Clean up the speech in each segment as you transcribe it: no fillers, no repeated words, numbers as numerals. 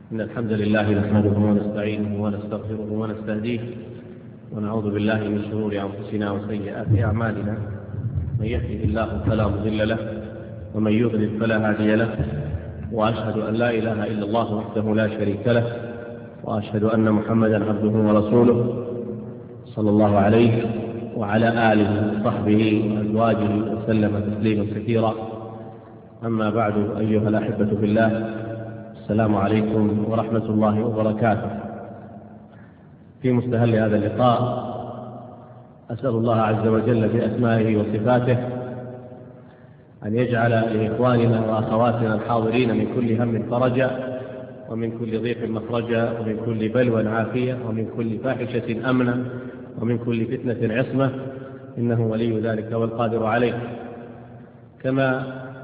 إن الحمد لله نحمده ونستعينه ونستغفره ونستهديه ونعوذ بالله من شرور أنفسنا وسيئات أعمالنا. من يهده الله فلا مضل له ومن يضلل فلا هادي له، وأشهد أن لا إله إلا الله وحده لا شريك له، وأشهد أن محمدا عبده ورسوله صلى الله عليه وعلى آله وصحبه وأزواجه وسلم تسليما كثيرا. أما بعد، أيها الأحبة في الله، السلام عليكم ورحمة الله وبركاته. في مستهل هذا اللقاء أسأل الله عز وجل بأسمائه وصفاته أن يجعل لإخواننا وأخواتنا الحاضرين من كل هم فرجا، ومن كل ضيق مخرجا، ومن كل بلوى عافية، ومن كل فاحشة أمنا، ومن كل فتنة عصمة، إنه ولي ذلك والقادر عليه. كما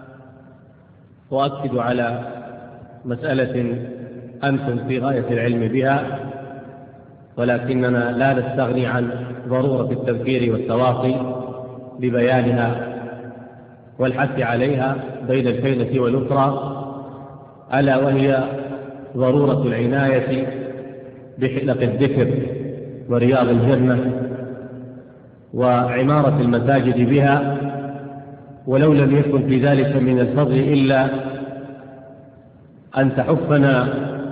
أؤكد على مسألة أنتم في غاية العلم بها، ولكننا لا نستغني عن ضرورة التذكير والتواصي ببيانها والحث عليها بين الفينة والأخرى، ألا وهي ضرورة العناية بحلق الذكر ورياض الجنة وعمارة المساجد بها، ولو لم يكن في ذلك من الفضل إلا أن تحفنا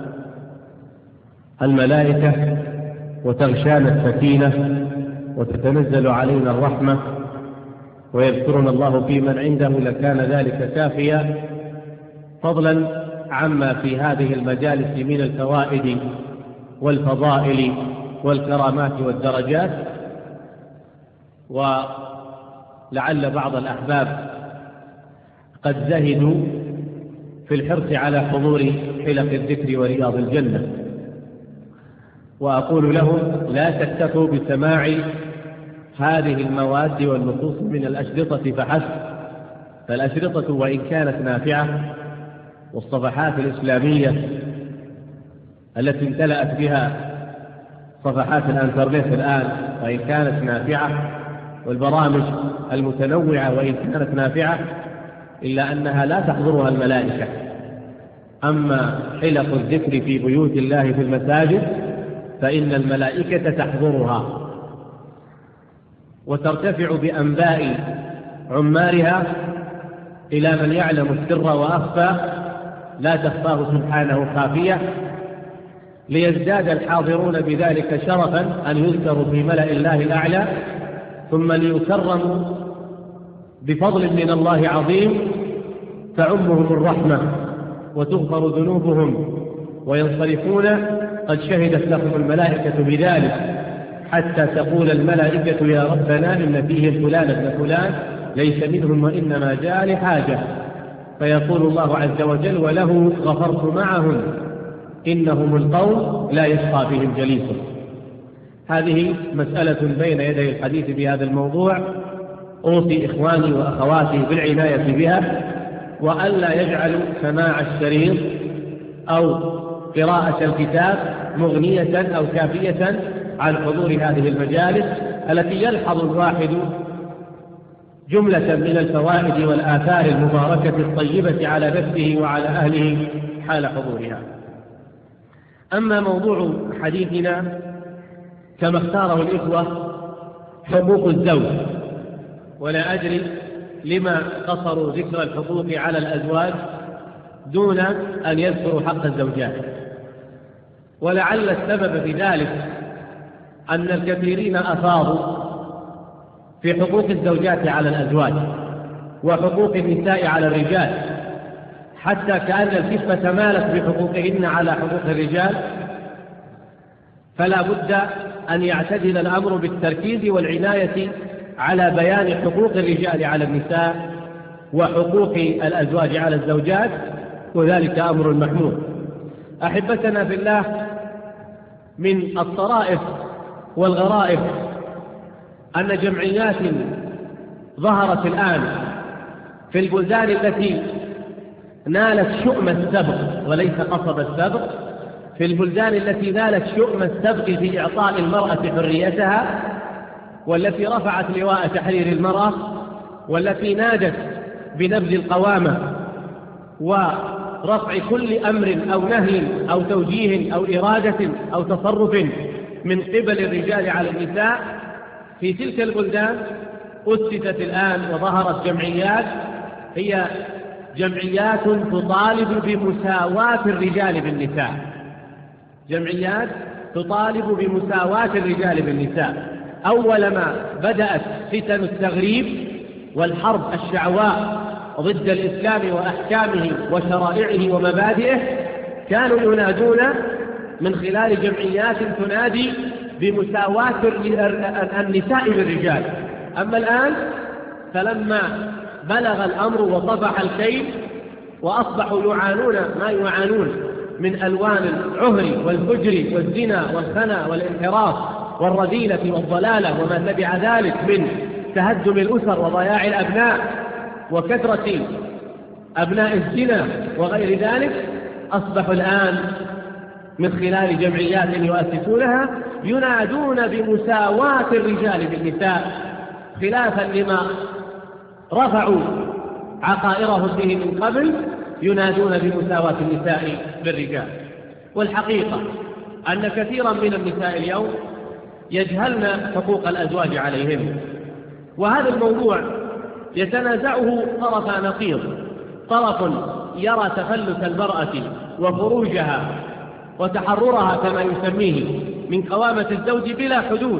الملائكة وتغشانا السكينة وتتنزل علينا الرحمة ويذكرنا الله في من عنده لكان ذلك كافيا، فضلا عما في هذه المجالس من الفوائد والفضائل والكرامات والدرجات. ولعل بعض الأحباب قد زهدوا في الحرص على حضور حلق الذكر ورياض الجنة، وأقول لهم لا تكتفوا بسماع هذه المواد والنصوص من الأشرطة فحسب، فالأشرطة وإن كانت نافعة، والصفحات الإسلامية التي امتلأت بها صفحات الانترنت الآن وإن كانت نافعة، والبرامج المتنوعة وإن كانت نافعة، إلا أنها لا تحضرها الملائكة. أما حلق الذكر في بيوت الله في المساجد فإن الملائكة تحضرها وترتفع بأنباء عمارها إلى من يعلم السر وأخفى، لا تخفاه سبحانه خافية، ليزداد الحاضرون بذلك شرفا أن يذكروا في ملأ الله الأعلى، ثم ليكرموا بفضل من الله عظيم تعمهم الرحمة وتغفر ذنوبهم وينصرفون قد شهدت لهم الملائكة بذلك، حتى تقول الملائكة يا ربنا إن فيهم فلان ابن فلان ليس منهم وإنما جاء لحاجة، فيقول الله عز وجل وله غفرت معهم إنهم القوم لا يشقى بهم جليسهم. هذه مسألة بين يدي الحديث بهذا الموضوع، أوصي إخواني وأخواتي بالعناية بها، وألا يجعلوا سماع الشريط أو قراءة الكتاب مغنية أو كافية عن حضور هذه المجالس التي يلحظ الواحد جملة من الفوائد والآثار المباركة الطيبة على نفسه وعلى أهله حال حضورها. أما موضوع حديثنا كما اختاره الإخوة حقوق الزوج، ولا أدري لما قصروا ذكر الحقوق على الأزواج دون أن يذكروا حق الزوجات، ولعل السبب في ذلك أن الكثيرين أفاضوا في حقوق الزوجات على الأزواج وحقوق النساء على الرجال، حتى كأن الكفة مالت بحقوقهن على حقوق الرجال، فلا بد أن يعتدل الأمر بالتركيز والعناية على بيان حقوق الرجال على النساء وحقوق الأزواج على الزوجات، وذلك أمر محمود. أحبتنا في الله، من الطرائف والغرائب أن جمعيات ظهرت الآن في البلدان التي نالت شؤم السبق وليس قصب السبق، في البلدان التي نالت شؤم السبق في إعطاء المرأة حريتها، والتي رفعت لواء تحرير المرأة، والتي نادت بنبذ القوامة رفع كل أمر أو نهي أو توجيه أو إرادة أو تصرف من قبل الرجال على النساء في تلك البلدان أسست الآن وظهرت جمعيات، هي جمعيات تطالب بمساواة الرجال بالنساء، جمعيات تطالب بمساواة الرجال بالنساء. أول ما بدأت فتن التغريب والحرب الشعواء ضد الإسلام وأحكامه وشرائعه ومبادئه كانوا ينادون من خلال جمعيات تنادي بمساواة النساء بالرجال. أما الآن فلما بلغ الأمر وطفح الكيل وأصبحوا يعانون ما يعانون من ألوان العهر والفجر والزنا والخنا والانحراف والرذيلة والضلالة وما تبع ذلك من تهدم الأسر وضياع الأبناء وكثرة أبناء الزنا وغير ذلك، أصبحوا الآن من خلال جمعيات يؤسسونها ينادون بمساواة الرجال بالنساء، خلافا لما رفعوا عقائرهم به من قبل، ينادون بمساواة النساء بالرجال. والحقيقة أن كثيرا من النساء اليوم يجهلن حقوق الأزواج عليهن، وهذا الموضوع يتنازعه طرف نقيض، طرف يرى تفلت المرأة وخروجها وتحررها كما يسميه من قوامة الزوج بلا حدود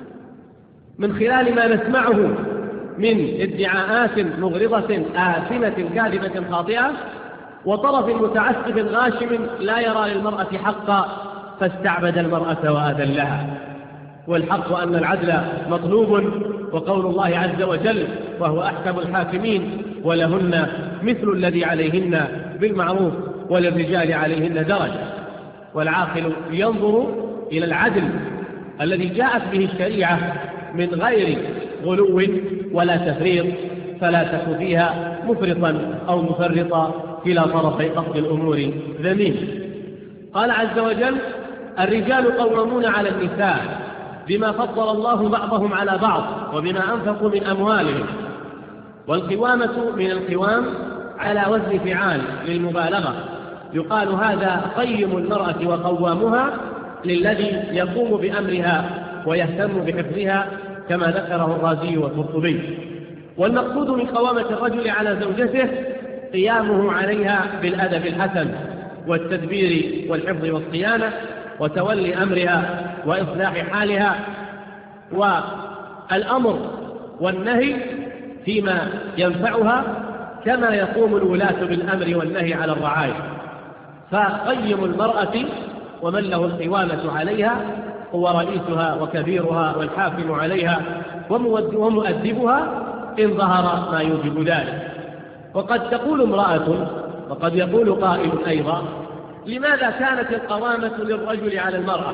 من خلال ما نسمعه من ادعاءات مغرضة آثمة كاذبة خاطئة، وطرف متعسف غاشم لا يرى للمرأة حقا فاستعبد المرأة وأذلها. والحق أن العدل مطلوب، وقول الله عز وجل وهو أحكم الحاكمين ولهن مثل الذي عليهن بالمعروف وللرجال عليهن درجة. والعاقل ينظر إلى العدل الذي جاءت به الشريعة من غير غلو ولا تفريط، فلا تك فيها مفرطا أو مفرطا كلا طرفي قصد الأمور ذميم. قال عز وجل الرجال قوامون على النساء بما فضل الله بعضهم على بعض وبما أنفقوا من أموالهم. والقوامة من القوام على وزن فعال للمبالغة، يقال هذا قيم المرأة وقوامها للذي يقوم بأمرها ويهتم بحفظها كما ذكره الرازي والقرطبي. والمقصود من قوامة الرجل على زوجته قيامه عليها بالأدب الحسن والتدبير والحفظ والصيانة وتولي أمرها وإصلاح حالها، والأمر والنهي فيما ينفعها كما يقوم الولاة بالأمر والنهي على الرعاية. فقيم المرأة ومن له القوامة عليها هو رئيسها وكبيرها والحاكم عليها ومؤدبها إن ظهر ما يوجب ذلك. وقد تقول امرأة وقد يقول قائل أيضا لماذا كانت القوامة للرجل على المرأة؟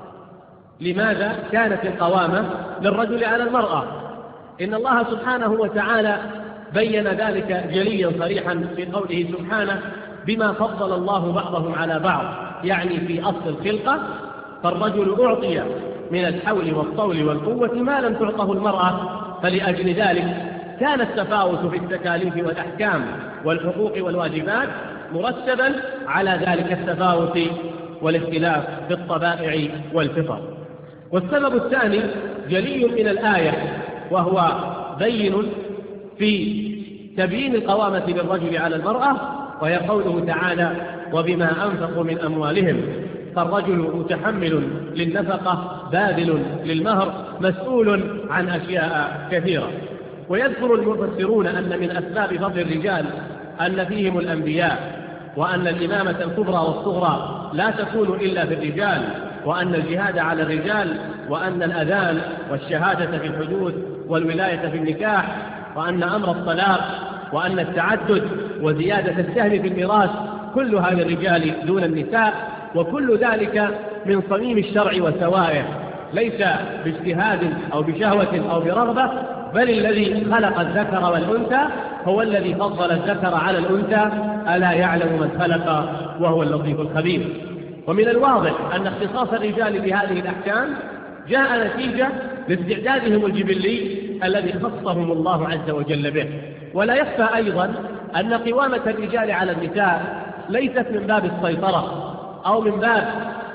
لماذا كانت القوامة للرجل على المرأة؟ إن الله سبحانه وتعالى بين ذلك جليا صريحا في قوله سبحانه بما فضل الله بعضهم على بعض، يعني في أصل الخلقة فالرجل أعطي من الحول والطول والقوة ما لم تعطه المرأة، فلأجل ذلك كان التفاوت في التكاليف والأحكام والحقوق والواجبات مرتبا على ذلك التفاوت والاختلاف في الطبائع والفطر. والسبب الثاني جلي من الآية وهو بين في تبيين القوامة للرجل على المرأة، وهي قوله تعالى وبما أنفقوا من أموالهم، فالرجل متحمل للنفقة باذل للمهر مسؤول عن أشياء كثيرة. ويذكر المفسرون أن من أسباب فضل الرجال أن فيهم الأنبياء، وأن الإمامة الكبرى والصغرى لا تكون إلا في الرجال، وأن الجهاد على الرجال، وأن الأذان والشهادة في الحدود والولاية في النكاح، وأن أمر الطلاق وأن التعدد وزيادة السهم في الميراث كلها للرجال دون النساء. وكل ذلك من صميم الشرع وسوائه، ليس باجتهاد أو بشهوة أو برغبة، بل الذي خلق الذكر والأنثى هو الذي فضل الذكر على الأنثى، ألا يعلم من خلق وهو اللطيف الخبير. ومن الواضح أن اختصاص الرجال بهذه الأحكام جاء نتيجة لاستعدادهم الجبلي الذي خصهم الله عز وجل به. ولا يخفى أيضا أن قوامة الرجال على النساء ليست من باب السيطرة أو من باب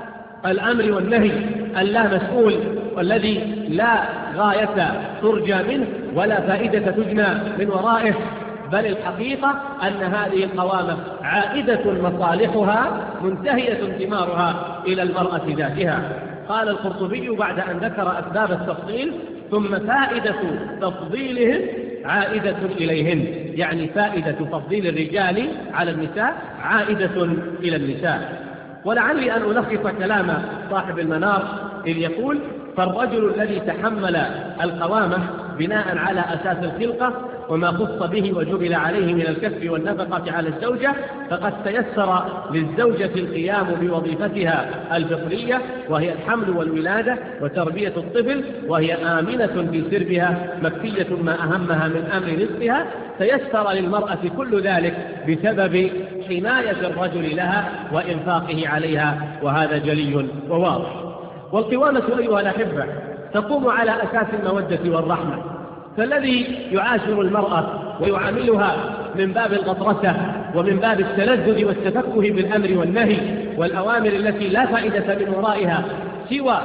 الأمر والنهي اللامسؤول والذي لا غاية ترجى منه ولا فائدة تجنى من ورائه، بل الحقيقة أن هذه القوامة عائدة مصالحها منتهية ثمارها إلى المرأة ذاتها. قال القرطبي بعد أن ذكر أسباب التفضيل: ثم فائدة تفضيلهم عائدة إليهن، يعني فائدة تفضيل الرجال على النساء عائدة إلى النساء. ولعلي أن ألخص كلام صاحب المنار إذ يقول: فالرجل الذي تحمل القوامة بناء على أساس الخلقة وما خص به وجبل عليه من الكسب والنفقة على الزوجة، فقد تيسر للزوجة القيام بوظيفتها الفطرية، وهي الحمل والولادة وتربية الطفل، وهي آمنة في سربها مكفية ما أهمها من أمر رزقها. تيسر للمرأة كل ذلك بسبب حماية الرجل لها وإنفاقه عليها، وهذا جلي وواضح. والقوامة أيها الأحبة تقوم على أساس المودة والرحمة، فالذي يعاشر المرأة ويعاملها من باب الغطرسة ومن باب التلذذ والتفكه بالأمر والنهي والأوامر التي لا فائدة من ورائها سوى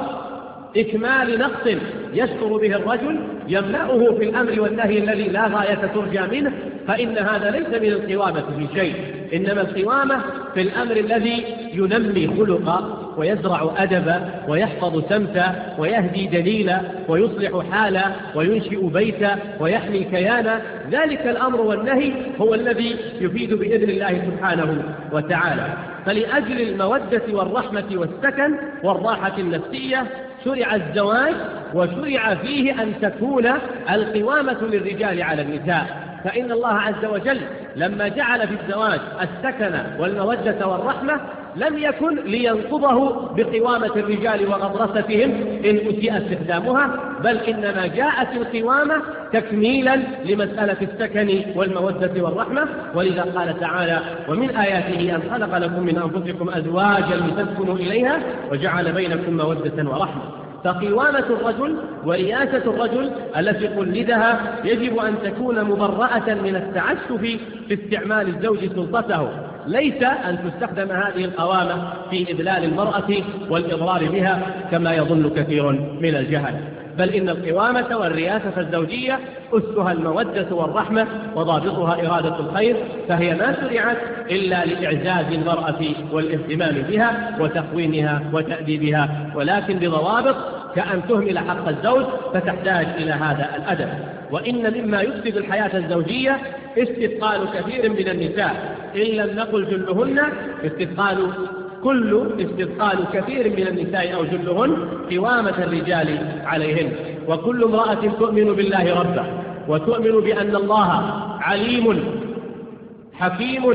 إكمال نقص يشعر به الرجل يملأه في الأمر والنهي الذي لا غاية ترجى منه، فإن هذا ليس من القوامة في شيء، إنما القوامة في الأمر الذي ينمي خلقا ويزرع أدبا ويحفظ سمتا ويهدي دليلا ويصلح حالا وينشئ بيتا ويحمي كيانا. ذلك الأمر والنهي هو الذي يفيد بإذن الله سبحانه وتعالى. فلأجل المودة والرحمة والسكن والراحة النفسية شرع الزواج، وشرع فيه أن تكون القوامة للرجال على النساء. فإن الله عز وجل لما جعل في الزواج السكن والمودة والرحمة لم يكن لينقضه بقوامة الرجال وغطرستهم إن أسيء استخدامها، بل إنما جاءت القوامة تكميلا لمسألة السكن والمودة والرحمة. ولذا قال تعالى: ومن آياته أن خلق لكم من أنفسكم أزواجا لتسكنوا إليها وجعل بينكم مودة ورحمة. فقوامة الرجل ورياسة الرجل التي قلدها يجب أن تكون مبرأة من التعسف في استعمال الزوج سلطته، ليس أن تستخدم هذه القوامة في إذلال المرأة والإضرار بها كما يظن كثير من الجهل، بل إن القوامة والرياسة الزوجية أسسها المودة والرحمة وضابطها إرادة الخير، فهي ما شرعت إلا لإعزاز المرأة والاهتمام بها وتقويمها وتأديبها، ولكن بضوابط كأن تهمل حق الزوج فتحتاج إلى هذا الأدب. وإن مما يفسد الحياة الزوجية استثقال كثير من النساء، إن لم نقل جلهن استثقال كثير من النساء أو جلهن قوامة الرجال عليهن. وكل امرأة تؤمن بالله ربه وتؤمن بأن الله عليم حكيم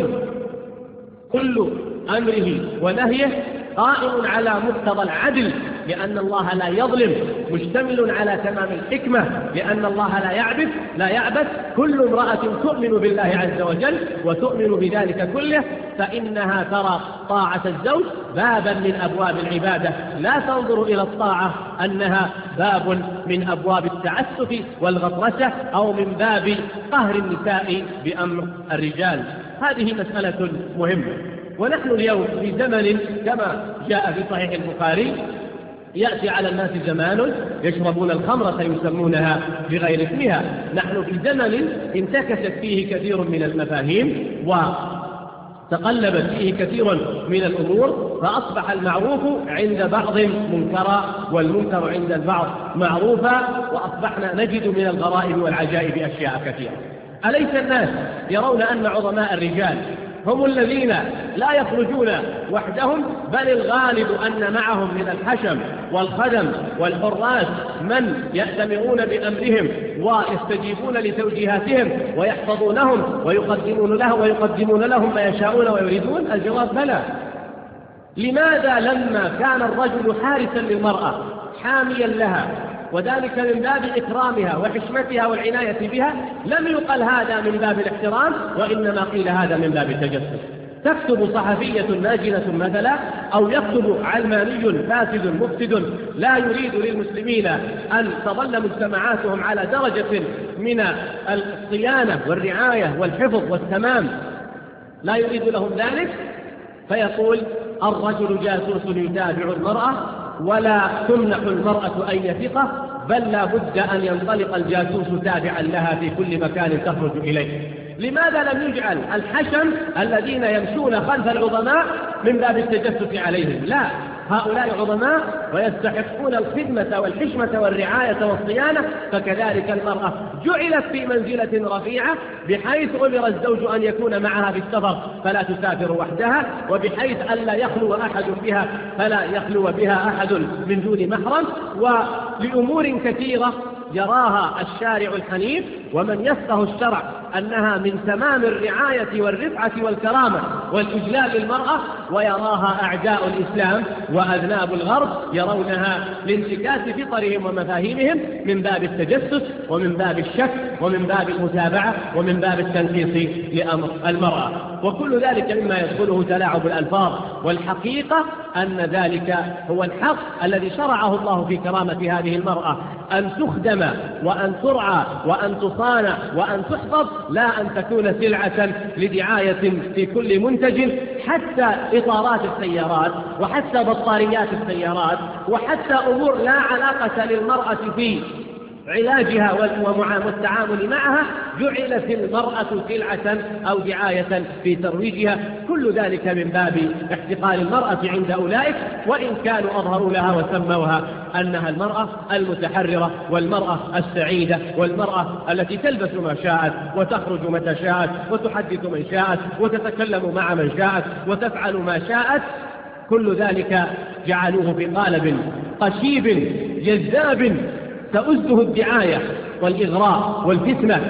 كل أمره ونهيه قائم على مقتضى العدل، لأن الله لا يظلم، مشتمل على تمام الحكمة، لأن الله لا يعبث. كل امرأة تؤمن بالله عز وجل وتؤمن بذلك كله، فإنها ترى طاعة الزوج بابا من أبواب العبادة، لا تنظر إلى الطاعة أنها باب من أبواب التعسف والغطرسة أو من باب قهر النساء بأمر الرجال. هذه مسألة مهمة. ونحن اليوم في زمن كما جاء في صحيح البخاري يأتي على الناس زمان يشربون الخمر فيسمونها بغير اسمها. نحن في زمن انتكست فيه كثير من المفاهيم وتقلبت فيه كثير من الأمور، فأصبح المعروف عند بعض منكرا والمنكر عند البعض معروفا، وأصبحنا نجد من الغرائب والعجائب أشياء كثيرة. أليس الناس يرون أن عظماء الرجال هم الذين لا يخرجون وحدهم، بل الغالب أن معهم من الحشم والخدم والحراس من يأتمرون بأمرهم ويستجيبون لتوجيهاتهم ويحفظونهم ويقدمون لهم ما يشاءون ويريدون؟ الجواب بلى. لماذا لما كان الرجل حارسا للمرأة حاميا لها وذلك من باب إكرامها وحشمتها والعناية بها لم يقل هذا من باب الاحترام، وإنما قيل هذا من باب التجسس؟ تكتب صحفية ناجنة مثلا أو يكتب علماني فاسد مفسد لا يريد للمسلمين أن تظل مجتمعاتهم على درجة من الصيانة والرعاية والحفظ والتمام، لا يريد لهم ذلك، فيقول الرجل جاسوس يتابع المرأة ولا تمنح المرأة أي ثقة، بل لا بد أن ينطلق الجاسوس تابعا لها في كل مكان تخرج إليه. لماذا لم يجعل الحشم الذين يمشون خلف العظماء من باب التجسس عليهم؟ لا، هؤلاء عظماء ويستحقون الخدمة والحشمة والرعاية والصيانة، فكذلك المرأة جعلت في منزلة رفيعة، بحيث أمر الزوج أن يكون معها في السفر فلا تسافر وحدها، وبحيث ألا يخلو أحد بها فلا يخلو بها أحد من دون محرم، ولأمور كثيرة يراها الشارع الحنيف ومن يفقه الشرع أنها من تمام الرعاية والرفعة والكرامة والإجلال للمرأة، ويراها أعداء الإسلام وأذناب الغرب يرونها لانتكاس فطرهم ومفاهيمهم من باب التجسس ومن باب الشك ومن باب المتابعة ومن باب التنقيص لأمر المرأة، وكل ذلك مما يدخله تلاعب الألفاظ. والحقيقة أن ذلك هو الحق الذي شرعه الله في كرامة هذه المرأة، أن تخدم وأن ترعى وأن تصان وأن تحفظ، لا أن تكون سلعة لدعاية في كل منتج، حتى إطارات السيارات وحتى بطاريات السيارات وحتى أمور لا علاقة للمرأة في علاجها والتعامل معها جعلت المرأة سلعة أو دعاية في ترويجها، كل ذلك من باب احتقار المرأة عند أولئك، وإن كانوا أظهروا لها وسموها أنها المرأة المتحررة والمرأة السعيدة والمرأة التي تلبس ما شاءت وتخرج متى شاءت وتحدث من شاءت وتتكلم مع من شاءت وتفعل ما شاءت. كل ذلك جعلوه في قالب قشيب جذاب تؤزه الدعاية والإغراء والفتنة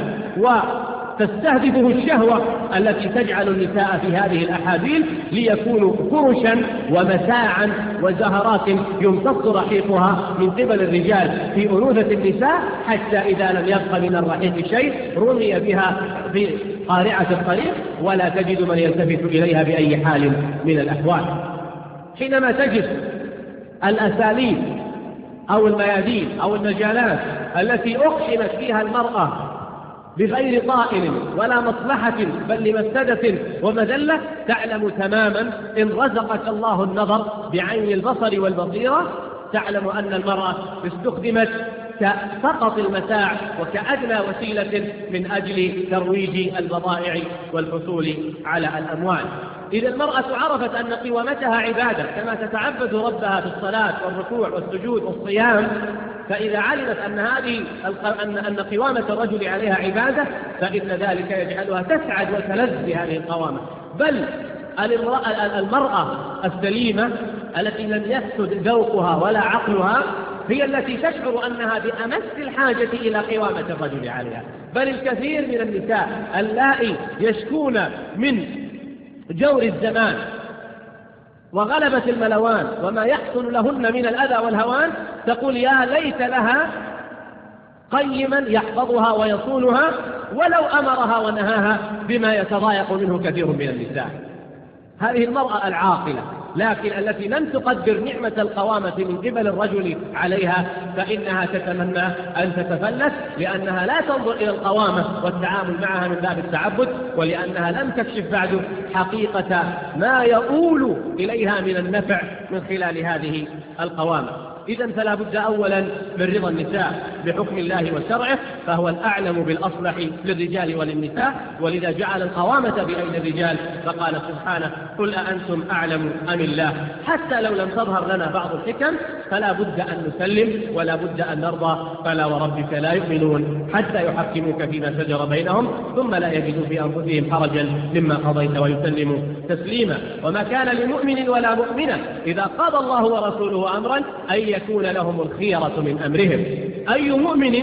وتستهدفه الشهوة التي تجعل النساء في هذه الأحاديث ليكونوا فرشا ومتاعا وزهرات يمتص رحيقها من قبل الرجال في أنوثة النساء، حتى إذا لم يبق من الرحيق شيء رمي بها في قارعة الطريق ولا تجد من يلتفت إليها بأي حال من الأحوال. حينما تجد الأساليب أو الميادين أو المجالات التي أقحمت فيها المرأة بغير طائل ولا مصلحة بل لمفسدة ومذلة، تعلم تماما إن رزقك الله النظر بعين البصر والبصيرة تعلم أن المرأة استخدمت كفقط المتاع وكأدنى وسيلة من أجل ترويج البضائع والحصول على الأموال. إذا المرأة عرفت أن قوامتها عبادة كما تتعبد ربها في الصلاة والركوع والسجود والصيام، فإذا علمت أن قوامة الرجل عليها عبادة فإن ذلك يجعلها تسعد وتلذ بهذه القوامة. بل المرأة السليمة التي لم يفسد ذوقها ولا عقلها هي التي تشعر أنها بأمس الحاجة إلى قوامة الرجل عليها. بل الكثير من النساء اللائي يشكون من جور الزمان وغلبة الملوان وما يحصل لهن من الأذى والهوان تقول يا ليت لها قيما يحفظها ويصونها ولو أمرها ونهاها بما يتضايق منه كثير من النساء. هذه المرأة العاقلة لكن التي لم تقدر نعمة القوامة من قبل الرجل عليها فإنها تتمنى أن تتفلت، لأنها لا تنظر إلى القوامة والتعامل معها من باب التعبد، ولأنها لم تكشف بعد حقيقة ما يؤول إليها من النفع من خلال هذه القوامة. إذن فلا بد أولا من رضا النساء بحكم الله وشرعه، فهو الأعلم بالأصلح للرجال وللنساء، ولذا جعل القوامة بأيدي الرجال فقال سبحانه قل أأنتم أعلم أم الله. حتى لو لم تظهر لنا بعض الحكم فلا بد أن نسلم ولا بد أن نرضى. فلا وربك لا يؤمنون حتى يحكموك فيما شجر بينهم ثم لا يجدوا في أنفسهم حرجا مما قضيت ويسلموا تسليما. وما كان لمؤمن ولا مؤمنة إذا قضى الله ورسوله أمرا أن يكون لهم الخيرة من أمرهم. أي مؤمن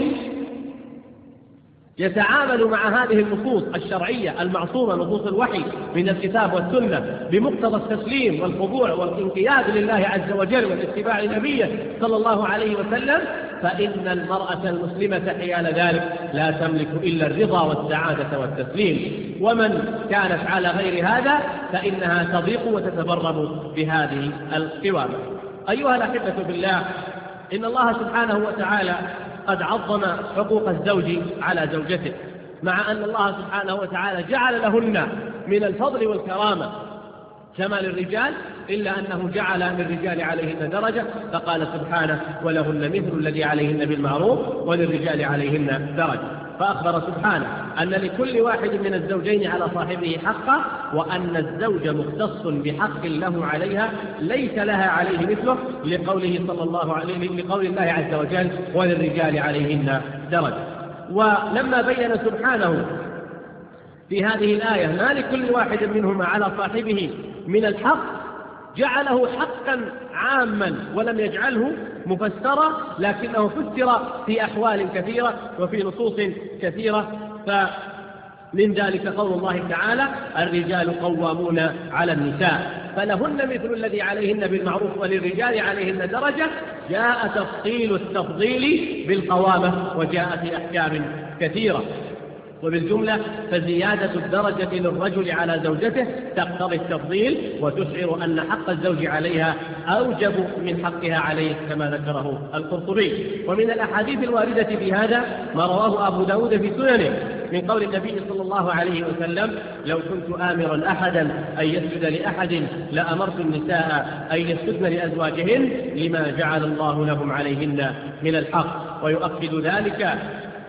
يتعامل مع هذه النصوص الشرعية المعصومة نصوص الوحي من الكتاب والسنة بمقتضى التسليم والخضوع والانقياد لله عز وجل والاتباع لنبيه صلى الله عليه وسلم، فإن المرأة المسلمة حيال ذلك لا تملك إلا الرضا والسعادة والتسليم. ومن كانت على غير هذا فإنها تضيق وتتبرم بهذه القوامة. أيها الأحبة بالله، إن الله سبحانه وتعالى قد عظم حقوق الزوج على زوجته، مع أن الله سبحانه وتعالى جعل لهن من الفضل والكرامة كما للرجال، إلا أنه جعل للرجال عليهن درجة، فقال سبحانه: ولهن مثل الذي عليهن بالمعروف وللرجال عليهن درجة. فأخبر سبحانه أن لكل واحد من الزوجين على صاحبه حقا، وأن الزوج مختص بحق له عليها ليس لها عليه مثله، لقول الله عز وجل: وللرجال عليهن درجة. ولما بين سبحانه في هذه الآية ما لكل واحد منهما على صاحبه من الحق، جعله حقا عاما ولم يجعله مفسرا، لكنه فسر في أحوال كثيرة وفي نصوص كثيرة. فمن ذلك قول الله تعالى: الرجال قوامون على النساء فلهن مثل الذي عليهن بالمعروف وللرجال عليهن درجة. جاء تفصيل التفضيل بالقوامة وجاء في أحكام كثيرة. وبالجملة فزيادة الدرجة للرجل على زوجته تقتضي التفضيل وتشعر أن حق الزوج عليها أوجب من حقها عليه، كما ذكره القرطبي. ومن الأحاديث الواردة في هذا ما رواه أبو داود في سننه من قول النبي صلى الله عليه وسلم: لو كنت آمرا أحدا أن يسجد لأحد لأمرت النساء أن يسجدن لأزواجهن لما جعل الله لهم عليهن من الحق. ويؤكد ذلك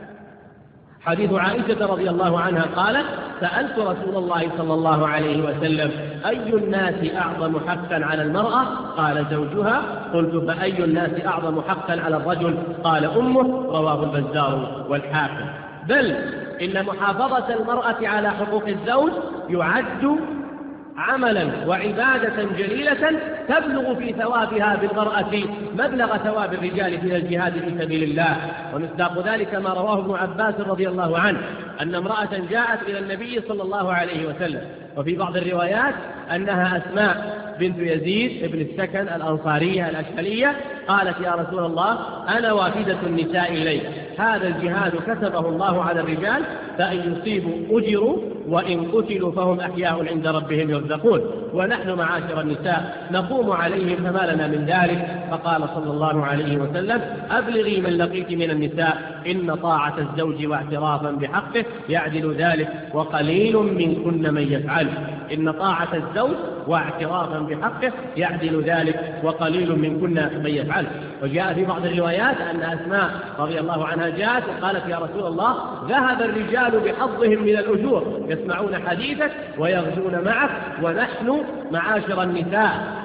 حديث عائشة رضي الله عنها قالت: سألت رسول الله صلى الله عليه وسلم: أي الناس أعظم حقا على المرأة؟ قال: زوجها. قلت: فأي الناس أعظم حقا على الرجل؟ قال: أمه. رواه البزار والحاكم. بل إن محافظة المرأة على حقوق الزوج يعد عملا وعبادة جليلة تبلغ في ثوابها بالمرأة مبلغ ثواب الرجال في الجهاد في سبيل الله. ومصداق ذلك ما رواه ابن عباس رضي الله عنه أن امرأة جاءت إلى النبي صلى الله عليه وسلم، وفي بعض الروايات أنها أسماء بنت يزيد بن السكن الأنصارية الأشهلية، قالت: يا رسول الله، أنا وافدة النساء إليك، هذا الجهاد كتبه الله على الرجال، فإن يصيبوا أجروا وإن قتلوا فهم أحياء عند ربهم يرزقون، ونحن معاشر النساء نقوم عليهم فما لنا من ذلك. فقال صلى الله عليه وسلم: أبلغي من لقيت من النساء إن طاعة الزوج واعترافا بحقه يعدل ذلك، وقليل منكن من يفعل. إن طاعة الزوج واعترافا بحقه يعدل ذلك، وقليل منكن من يفعل. وجاء في بعض الروايات أن أسماء رضي الله عنها جاءت وقالت: يا رسول الله، ذهب الرجال بحظهم من الأجور، يسمعون حديثك ويغزون معك، ونحن معاشر النساء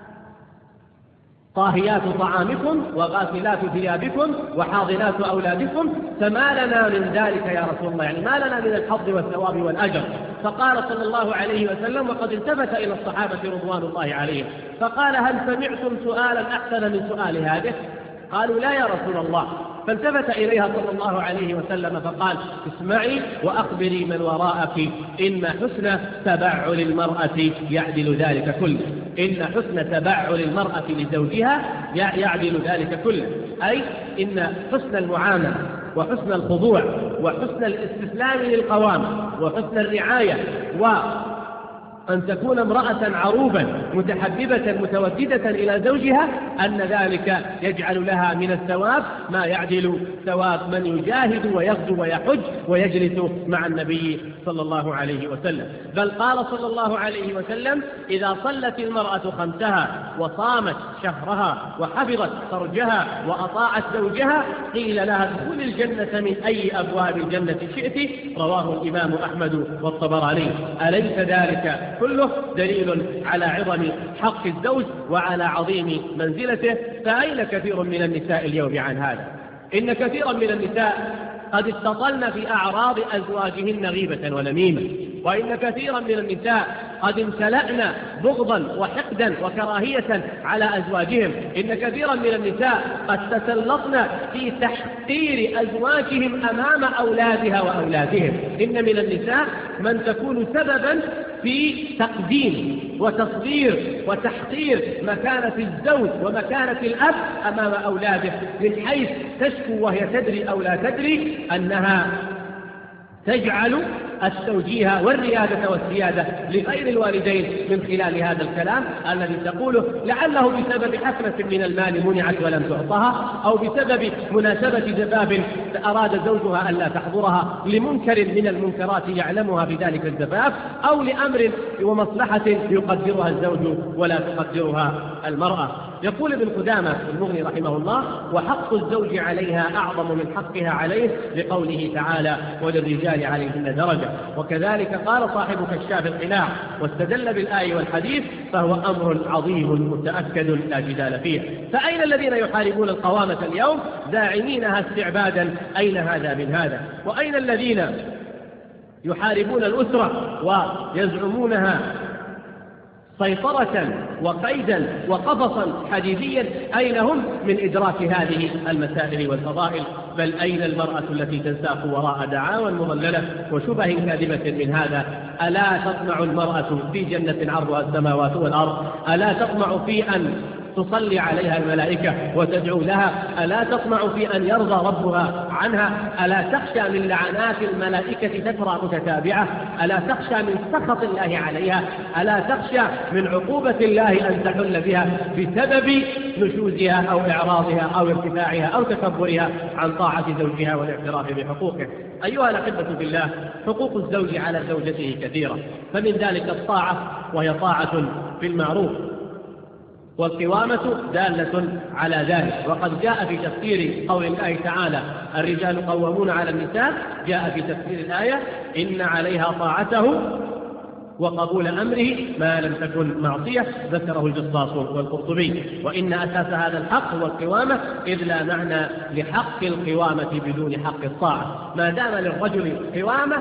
طاهيات طعامكم وغاسلات ثيابكم وحاضنات أولادكم، فما لنا من ذلك يا رسول الله، يعني ما لنا من الحظ والثواب والأجر. فقال صلى الله عليه وسلم، وقد التفت إلى الصحابة رضوان الله عليهم فقال: هل سمعتم سؤالا أحسن من سؤال هذا؟ قالوا: لا يا رسول الله. فالتفت إليها صلى الله عليه وسلم فقال: اسمعي وأخبري من وراءك إن حسن تبعل المرأة يعدل ذلك كله. إن حسن تبعل المرأة لزوجها يعدل ذلك كله، أي إن حسن المعاملة وحسن الخضوع وحسن الاستسلام للقوام وحسن الرعاية أن تكون امرأة عروبا متحببة متوددة إلى زوجها، أن ذلك يجعل لها من الثواب ما يعدل ثواب من يجاهد ويغزو ويحج ويجلس مع النبي صلى الله عليه وسلم. بل قال صلى الله عليه وسلم: إذا صلت المرأة خمسها وصامت شهرها وحفظت فرجها وأطاعت زوجها قيل لها ادخلي الجنة من أي أبواب الجنة شئت. رواه الإمام أحمد والطبراني. أليس ذلك كله دليل على عظم حق الزوج وعلى عظيم منزلته؟ فأين كثير من النساء اليوم عن هذا؟ إن كثيرا من النساء قد استطلن في أعراض أزواجهن غيبة ونميمة، وإن كثيرا من النساء قد امتلأن بغضا وحقدا وكراهية على أزواجهم. إن كثيرا من النساء قد تسلطن في تحقير أزواجهم أمام أولادها وأولادهم. إن من النساء من تكون سببا في تقديم وتصغير وتحقير مكانة الزوج ومكانة الأب أمام أولاده، من حيث تشكو وهي تدري أو لا تدري أنها تجعل التوجيه والريادة والسيادة لغير الوالدين من خلال هذا الكلام الذي تقوله، لعله بسبب حسنة من المال منعت ولم تعطها، أو بسبب مناسبة زفاف أراد زوجها ألا تحضرها لمنكر من المنكرات يعلمها بذلك الزفاف، أو لأمر ومصلحة يقدرها الزوج ولا تقدرها المرأة. يقول ابن قدامة المغني رحمه الله: وحق الزوج عليها أعظم من حقها عليه، لقوله تعالى: وللرجال عليهن درجة. وكذلك قال صاحب كشاف القناع واستدل بالآية والحديث، فهو أمر عظيم متأكد لا جدال فيه. فأين الذين يحاربون القوامة اليوم داعمينها استعبادا؟ أين هذا من هذا؟ وأين الذين يحاربون الأسرة ويزعمونها سيطرة وقيدا وقفصا حديثيا؟ أين هم من إدراك هذه المسائل والفضائل؟ بل أين المرأة التي تنساق وراء دعاوى مضللة وشبه كاذبة من هذا؟ ألا تطمع المرأة في جنة عرضها السماوات والأرض؟ ألا تطمع في أن تصلي عليها الملائكة وتدعو لها؟ ألا تطمع في أن يرضى ربها عنها؟ ألا تخشى من لعنات الملائكة تترى متتابعة؟ ألا تخشى من سخط الله عليها؟ ألا تخشى من عقوبة الله أن تحل بها بسبب نشوزها أو إعراضها أو ارتفاعها أو تكبرها عن طاعة زوجها والاعتراف بحقوقه؟ أيها الأحبة بالله، حقوق الزوج على زوجته كثيرة، فمن ذلك الطاعة، وهي طاعة بالمعروف، والقوامة دالة على ذلك. وقد جاء في تفسير قول الله تعالى: الرجال قوامون على النساء، جاء في تفسير الآية: إن عليها طاعته وقبول أمره ما لم تكن معصية، ذكره الجصاص والقرطبي. وإن أساس هذا الحق هو القوامة، إذ لا معنى لحق القوامة بدون حق الطاعة. ما دام للرجل قوامة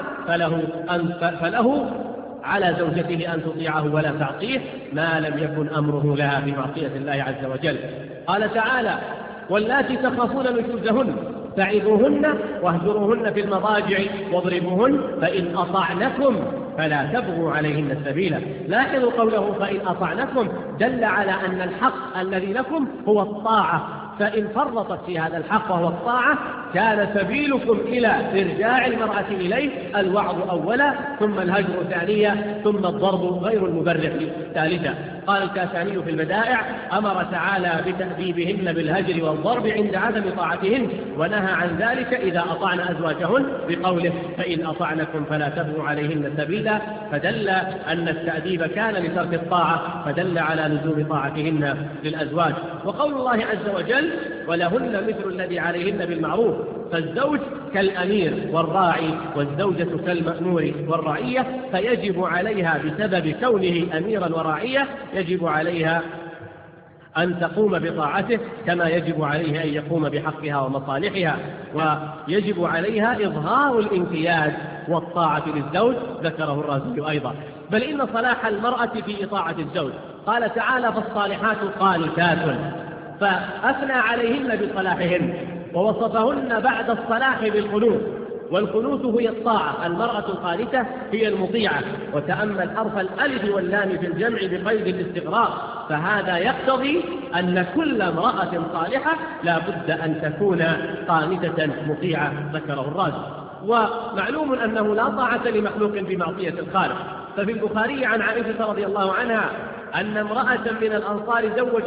فله على زوجته أن تطيعه ولا تعصيه، ما لم يكن أمره لها في معصية الله عز وجل. قال تعالى: واللاتي تخافون نشوزهن فعظوهن واهجروهن في المضاجع واضربوهن، فإن أطعنكم فلا تبغوا عليهن سبيلا. لاحظوا قوله فإن أطعنكم، دل على أن الحق الذي لكم هو الطاعة، فإن فرطت في هذا الحق وهو الطاعة كان سبيلكم إلى إرجاع المرأة إليه الوعظ أولا، ثم الهجر ثانيا، ثم الضرب غير المبرح ثالثا. قال الكاساني في البدائع: أمر تعالى بتأديبهن بالهجر والضرب عند عدم طاعتهن، ونهى عن ذلك إذا أطعن أزواجهن بقوله فإن أطعنكم فلا تبغوا عليهن سبيلا، فدل أن التأديب كان لترك الطاعة، فدل على لزوم طاعتهن للأزواج. وقول الله عز وجل: ولهن مثل الذي عليهن بالمعروف، فالزوج كالأمير والراعي والزوجة كالمأمور والرعية، فيجب عليها بسبب كونه أميرا وراعية يجب عليها أن تقوم بطاعته، كما يجب عليه أن يقوم بحقها ومصالحها. ويجب عليها إظهار الانقياد والطاعة للزوج، ذكره الرازي أيضا. بل إن صلاح المرأة في إطاعة الزوج. قال تعالى: فالصالحات قانتات، فأثنى عليهن بصلاحهن، ووصفهن بعد الصلاح بالقنوت، والقنوت هي الطاعة. المرأة القانتة هي المطيعة. وتأمل حرف الألف واللام في الجمع بقيد الاستغراق، فهذا يقتضي أن كل امرأة صالحة لا بد أن تكون قانتة مطيعة، ذكره الرازي. ومعلوم أنه لا طاعة لمخلوق بمعصية الخالق. ففي البخاري عن عائشة رضي الله عنها أن امرأة من الأنصار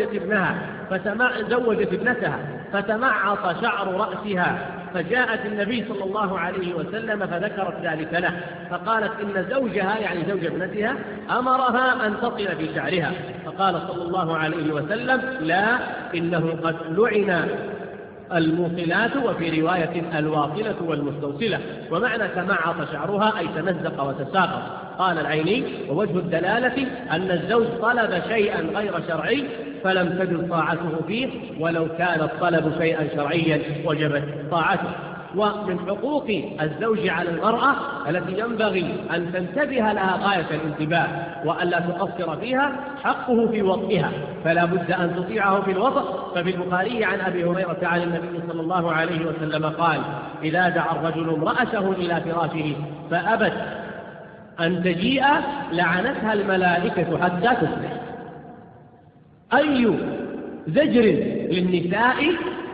زوجت ابنتها فتمعط شعر رأسها، فجاءت النبي صلى الله عليه وسلم فذكرت ذلك له، فقالت إن زوجها يعني زوج ابنتها أمرها أن تصل في شعرها، فقال صلى الله عليه وسلم: لا، إنه قد لعن الموصلات، وفي رواية الواصلة والمستوصلة. ومعنى تمعط شعرها أي تمزق وتساقط. قال العيني: ووجه الدلالة أن الزوج طلب شيئا غير شرعي فلم تجد طاعته فيه، ولو كان الطلب شيئا شرعيا وجبت طاعته. ومن حقوق الزوج على المرأة التي ينبغي أن تنتبه لها غاية الانتباه وألا تقصر فيها حقه في وطئها، فلا بد أن تطيعه في الوطء. ففي البخاري عن أبي هريرة عن النبي صلى الله عليه وسلم قال: إذا دعا الرجل امرأته إلى فراشه فأبت أن تجيء لعنتها الملائكة حتى تصبح. أي زجر للنساء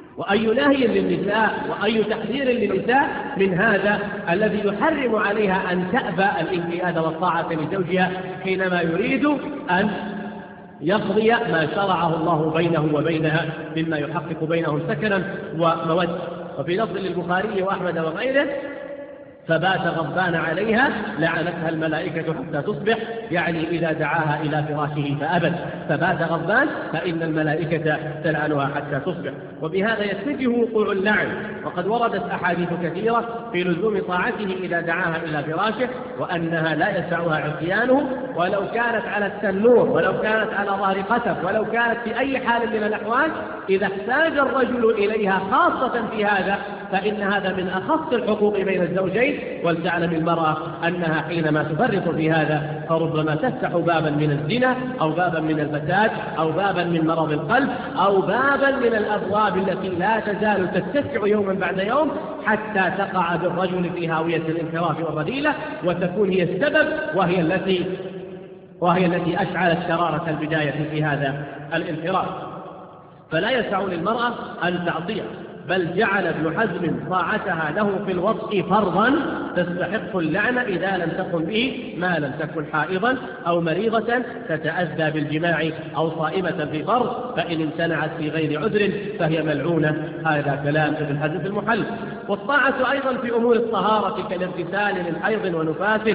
وأي نهي للنساء وأي تحذير للنساء من هذا الذي يحرم عليها أن تأبى الانقياد والطاعة لزوجها حينما يريد أن يقضي ما شرعه الله بينه وبينها مما يحقق بينهم سكنا ومودة. وفي لفظ للبخاري وأحمد وغيره: فبات غضبان عليها لعنتها الملائكة حتى تصبح، يعني إذا دعاها إلى فراشه فأبت، فبات غضبان فإن الملائكة تلعنها حتى تصبح. وبهذا يتجه وقوع اللعن، وقد وردت أحاديث كثيرة في لزوم طاعته إذا دعاها إلى فراشه، وأنها لا يسعها عصيانه ولو كانت على التنور، ولو كانت على ظهر قتف، ولو كانت في أي حال من الأحوال. إذا احتاج الرجل إليها خاصة في هذا فإن هذا من أخص الحقوق بين الزوجين. ولتعلم المرأة أنها حينما تفرط في هذا فربما تفتح بابا من الزنا، أو بابا من الفساد، أو بابا من مرض القلب، أو بابا من الأبواب التي لا تزال تتسع يوما بعد يوم حتى تقع بالرجل في هاوية الانحراف والرذيلة، وتكون هي السبب وهي التي أشعلت شرارة البداية في هذا الانحراف. فلا يسع للمرأة أن تعطيه، بل جعل ابن حزم طاعتها له في الوطء فرضا تستحق اللعنة إذا لم تقم به ما لم تكن حائضا أو مريضة تتأذى بالجماع أو صائمة في فرض، فإن امتنعت في غير عذر فهي ملعونة. هذا كلام ابن حزم في المحل. والطاعة أيضا في أمور الطهارة كالامتثال من حيض ونفاس،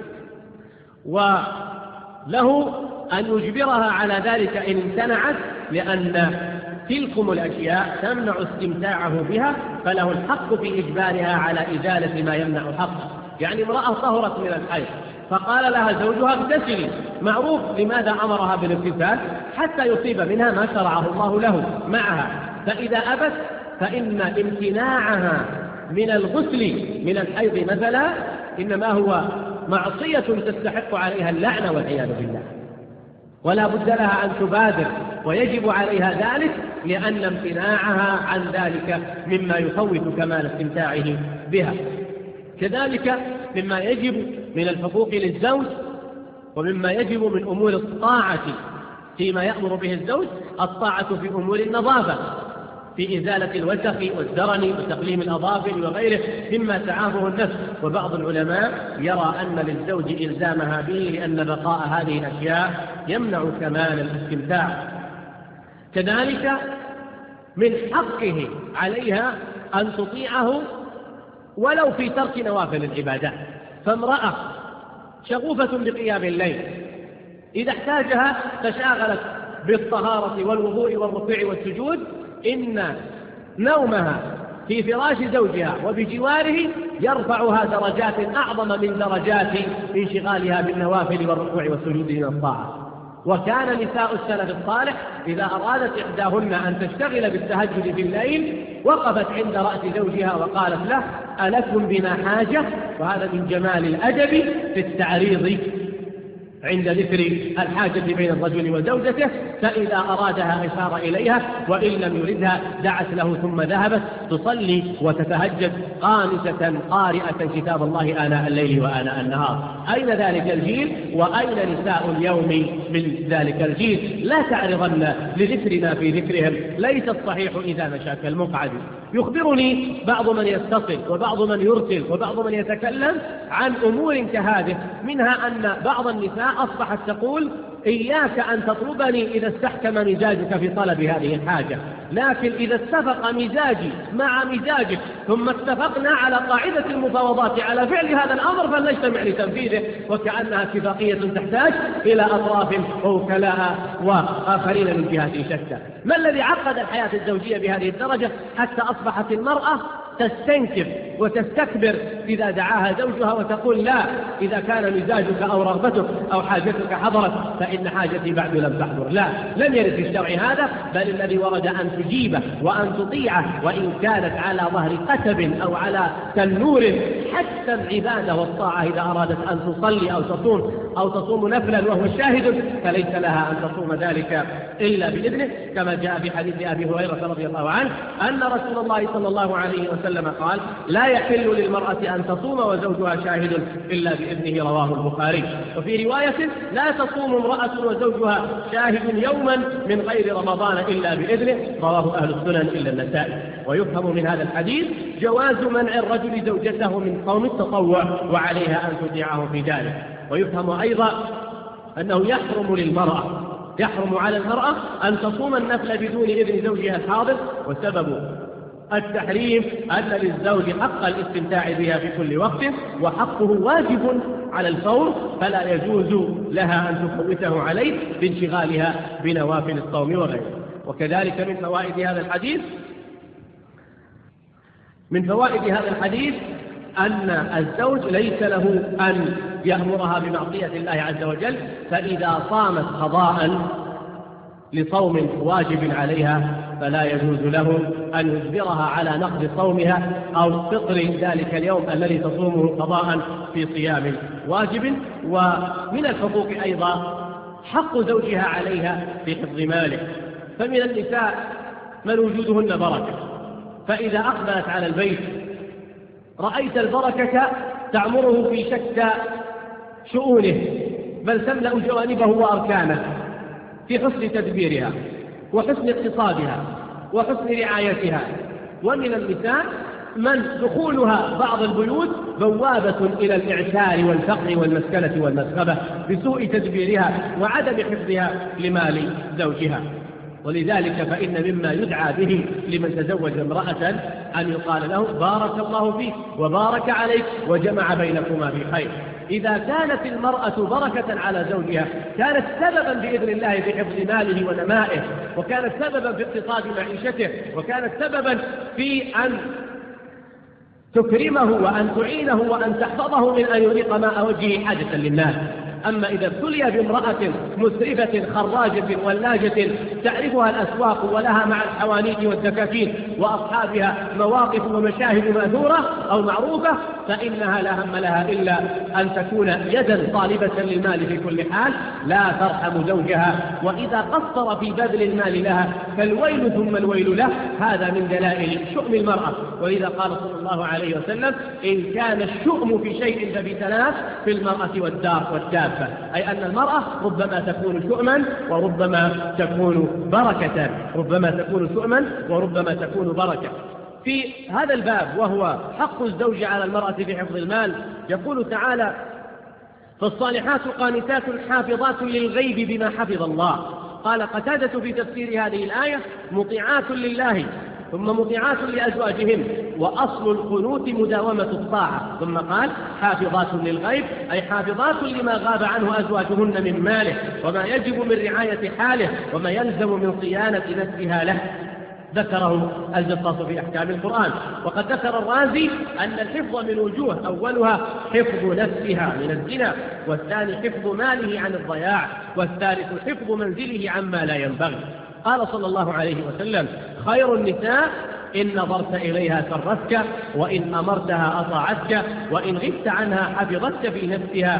وله أن يجبرها على ذلك إن امتنعت، لأن تلكم الأشياء تمنع استمتاعه بها، فله الحق في إجبارها على إزالة ما يمنع حقه. يعني امرأة طهرت من الحيض فقال لها زوجها: اغتسلي. معروف لماذا أمرها بالامتثال؟ حتى يصيب منها ما شرعه الله له معها. فإذا أبت فإن امتناعها من الغسل من الحيض مثلا إنما هو معصية تستحق عليها اللعنة والعياذ بالله، ولا بد لها أن تبادر، ويجب عليها ذلك لأن امتناعها عن ذلك مما يفوت كمال استمتاعه بها. كذلك مما يجب من الحقوق للزوج ومما يجب من أمور الطاعة فيما يأمر به الزوج الطاعة في أمور النظافة، في إزالة الوسخ والدرن وتقليم الأظافر وغيره مما تعافه النفس. وبعض العلماء يرى أن للزوج إلزامها به لأن بقاء هذه الأشياء يمنع كمال الاستمتاع. كذلك من حقه عليها أن تطيعه ولو في ترك نوافل العبادات. فامرأة شغوفة بقيام الليل إذا احتاجها تشاغلت بالطهارة والوضوء والركوع والسجود، إن نومها في فراش زوجها وبجواره يرفعها درجات أعظم من درجات انشغالها بالنوافل والركوع والسجود من الطاعة. وكان نساء السلف الصالح إذا أرادت إحداهن أن تشتغل بالتهجد في الليل وقفت عند رأس زوجها وقالت له: ألكم بنا حاجة؟ وهذا من جمال الأدب في التعريض عند ذكر الحاجة بين الرجل وزوجته. فإذا أرادها أشار إليها، وإن لم يردها دعت له ثم ذهبت تصلي وتتهجد قانتة قارئة كتاب الله آناء الليل وآناء النهار. أين ذلك الجيل؟ وأين نساء اليوم من ذلك الجيل؟ لا تعرضن لذكرنا في ذكرهم، ليس الصحيح إذا مشى كالمقعد. يخبرني بعض من يتصل وبعض من يرسل وبعض من يتكلم عن أمور كهذه، منها أن بعض النساء أصبحت تقول: إياك أن تطلبني إذا استحكم مزاجك في طلب هذه الحاجة، لكن إذا اتفق مزاجي مع مزاجك ثم اتفقنا على قاعدة المفاوضات على فعل هذا الأمر فلنجتمع لتنفيذه. وكأنها اتفاقية تحتاج إلى أطراف ووكلاء وآخرين من جهات شتى. ما الذي عقد الحياة الزوجية بهذه الدرجة حتى أصبحت المرأة تستنكف وتستكبر إذا دعاها زوجها وتقول: لا، إذا كان مزاجك أو رغبتك أو حاجتك حضرت فإن حاجتي بعد لم تحضر. لا، لم يرد في الشرع هذا، بل الذي ورد أن تجيبه وأن تطيعه وإن كانت على ظهر قتب أو على تنور. حتى العبادة والطاعة إذا أرادت أن تصلي أو تصوم أو تصوم نفلا وهو شاهد فليس لها أن تصوم ذلك إلا بإذنه، كما جاء في حديث أبي هريرة رضي الله عنه أن رسول الله صلى الله عليه وسلم قال: لا يحل للمرأة أن تصوم وزوجها شاهد إلا بإذنه، رواه البخاري. وفي رواية: لا تصوم امرأة وزوجها شاهد يوما من غير رمضان إلا بإذنه، رواه أهل السنن إلا النسائي. ويفهم من هذا الحديث جواز منع الرجل زوجته من صوم التطوع وعليها أن تطيعه في ذلك. ويفهم أيضا أنه يحرم على المرأة أن تصوم النفل بدون إذن زوجها الحاضر، وسبب التحريم أن للزوج حق الاستمتاع بها في كل وقت، وحقه واجب على الفور، فلا يجوز لها أن تفوته عليه بانشغالها بنوافل الصوم وغيره. وكذلك من فوائد هذا الحديث أن الزوج ليس له أن يأمرها بمعصية الله عز وجل، فإذا صامت قضاء لصوم واجب عليها فلا يجوز له أن يجبرها على نقض صومها أو فطر ذلك اليوم الذي تصومه قضاء في صيام واجب. ومن الحقوق أيضا حق زوجها عليها في حفظ ماله، فمن النساء من وجودهن بركة، فإذا أقبلت على البيت رأيت البركة تعمره في شتى شؤونه، بل تملأ جوانبه وأركانه في حسن تدبيرها وحسن اقتصادها وحسن رعايتها. ومن النساء من دخولها بعض البيوت بوابة إلى الإعسار والفقر والمسكنة والمسغبة بسوء تدبيرها وعدم حفظها لمال زوجها. ولذلك فإن مما يدعى به لمن تزوج امرأة أن يقال له: بارك الله فيك وبارك عليك وجمع بينكما بخير. إذا كانت المرأة بركة على زوجها كانت سببا بإذن الله في حفظ ماله ونمائه، وكانت سببا في اقتصاد معيشته، وكانت سببا في أن تكرمه وأن تعينه وأن تحفظه من أن يريق ماء وجهه حاجة للناس. أما إذا ابتلي بامرأة مسرفة خراجة ولاجة تعرفها الأسواق ولها مع الحوانيت والدكاكين وأصحابها مواقف ومشاهد مأثورة أو معروفة، فإنها لا هم لها إلا أن تكون يدا طالبة للمال في كل حال، لا ترحم زوجها، وإذا قصر في بذل المال لها فالويل ثم الويل له. هذا من دلائل شؤم المرأة. وإذا قال صلى الله عليه وسلم: إن كان الشؤم في شيء فبثلاث: في المرأة والدار والدابة. أي أن المرأة ربما تكون شؤما وربما تكون بركة، ربما تكون شؤما وربما تكون بركة. في هذا الباب وهو حق الزوج على المرأة في حفظ المال يقول تعالى: فالصالحات قانتات حافظات للغيب بما حفظ الله. قال قتادة في تفسير هذه الآية: مطيعات لله ثم مطيعات لأزواجهم، وأصل القنوت مداومة الطاعة. ثم قال: حافظات للغيب، أي حافظات لما غاب عنه أزواجهن من ماله وما يجب من رعاية حاله وما يلزم من صيانة نفسها له. ذكره الجصاص في أحكام القرآن. وقد ذكر الرازي أن الحفظ من وجوه: أولها حفظ نفسها من الزنا، والثاني حفظ ماله عن الضياع، والثالث حفظ منزله عما لا ينبغي. قال صلى الله عليه وسلم: خير النساء إن نظرت إليها سرتك، وإن أمرتها أطاعتك، وإن غبت عنها حفظتك في نفسها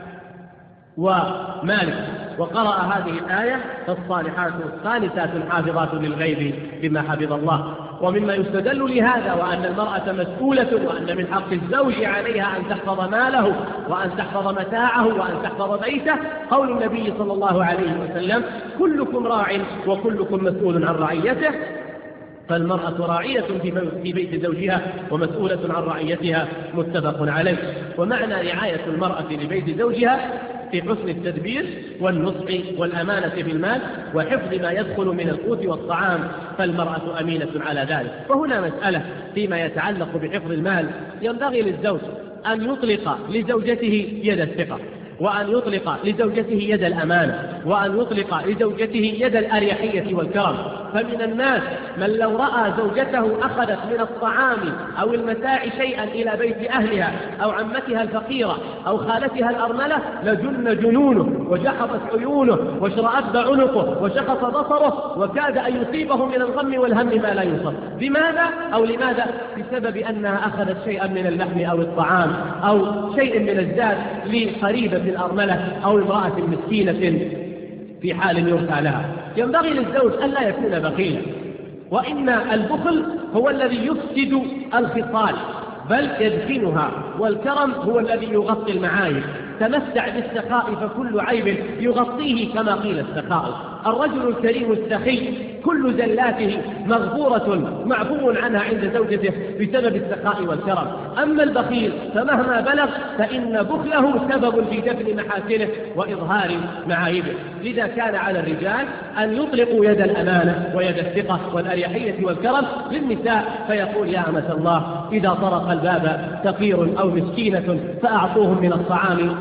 ومالك. وقرأ هذه الآية: فالصالحات قانتات حافظات للغيب بما حفظ الله. ومما يستدل لهذا وأن المرأة مسؤولة وأن من حق الزوج عليها أن تحفظ ماله وأن تحفظ متاعه وأن تحفظ بيته قول النبي صلى الله عليه وسلم: كلكم راع وكلكم مسؤول عن رعيته. فالمرأة راعية في بيت زوجها ومسؤولة عن رعيتها، متفق عليه. ومعنى رعاية المرأة لبيت زوجها في حسن التدبير والنصح والأمانة في المال وحفظ ما يدخل من القوت والطعام، فالمرأة أمينة على ذلك. وهنا مسألة فيما يتعلق بحفظ المال: ينبغي للزوج أن يطلق لزوجته يد الثقة، وأن يطلق لزوجته يد الأمانة، وأن يطلق لزوجته يد الأريحية والكرم. فمن الناس من لو رأى زوجته أخذت من الطعام أو المتاع شيئا إلى بيت أهلها أو عمتها الفقيرة أو خالتها الأرملة لجن جنونه وجحظت عيونه واشرأب عنقه وشخص بصره وكاد أن يصيبه من الغم والهم ما لا يوصف. بماذا أو لماذا؟ بسبب أنها أخذت شيئا من اللحم أو الطعام أو شيء من الزاد لقريبة الأرملة أو امرأة مسكينة في حال يرثى لها. ينبغي للزوج أن لا يكون بخيلا، وإن البخل هو الذي يفسد الخصال بل يدفنها، والكرم هو الذي يغطي المعايب. تمتع بالسخاء فكل عيب يغطيه كما قيل السخاء. الرجل الكريم السخي كل زلاته مغفورة معفو عنها عند زوجته بسبب السخاء والكرم. أما البخيل فمهما بلغ فإن بخله سبب في دفن محاسنه وإظهار معايبه. لذا كان على الرجال أن يطلقوا يد الأمانة ويد الثقة والأريحية والكرم للنساء، فيقول يا أمة الله إذا طرق الباب فقير أو مسكينة فأعطوهم من الطعام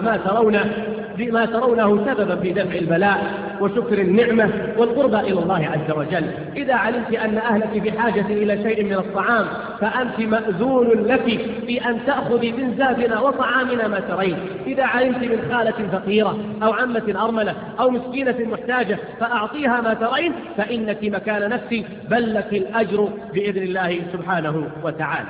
ما ترونه سببا في دفع البلاء وشكر النعمة والقربى إلى الله عز وجل. إذا علمت أن أهلك بحاجة إلى شيء من الطعام فأنت مأذون لك في أن تأخذي من زادنا وطعامنا ما ترين. إذا علمت من خالة فقيرة أو عمة أرملة أو مسكينة محتاجة فأعطيها ما ترين، فإنك مكان نفسي بل لك الأجر بإذن الله سبحانه وتعالى.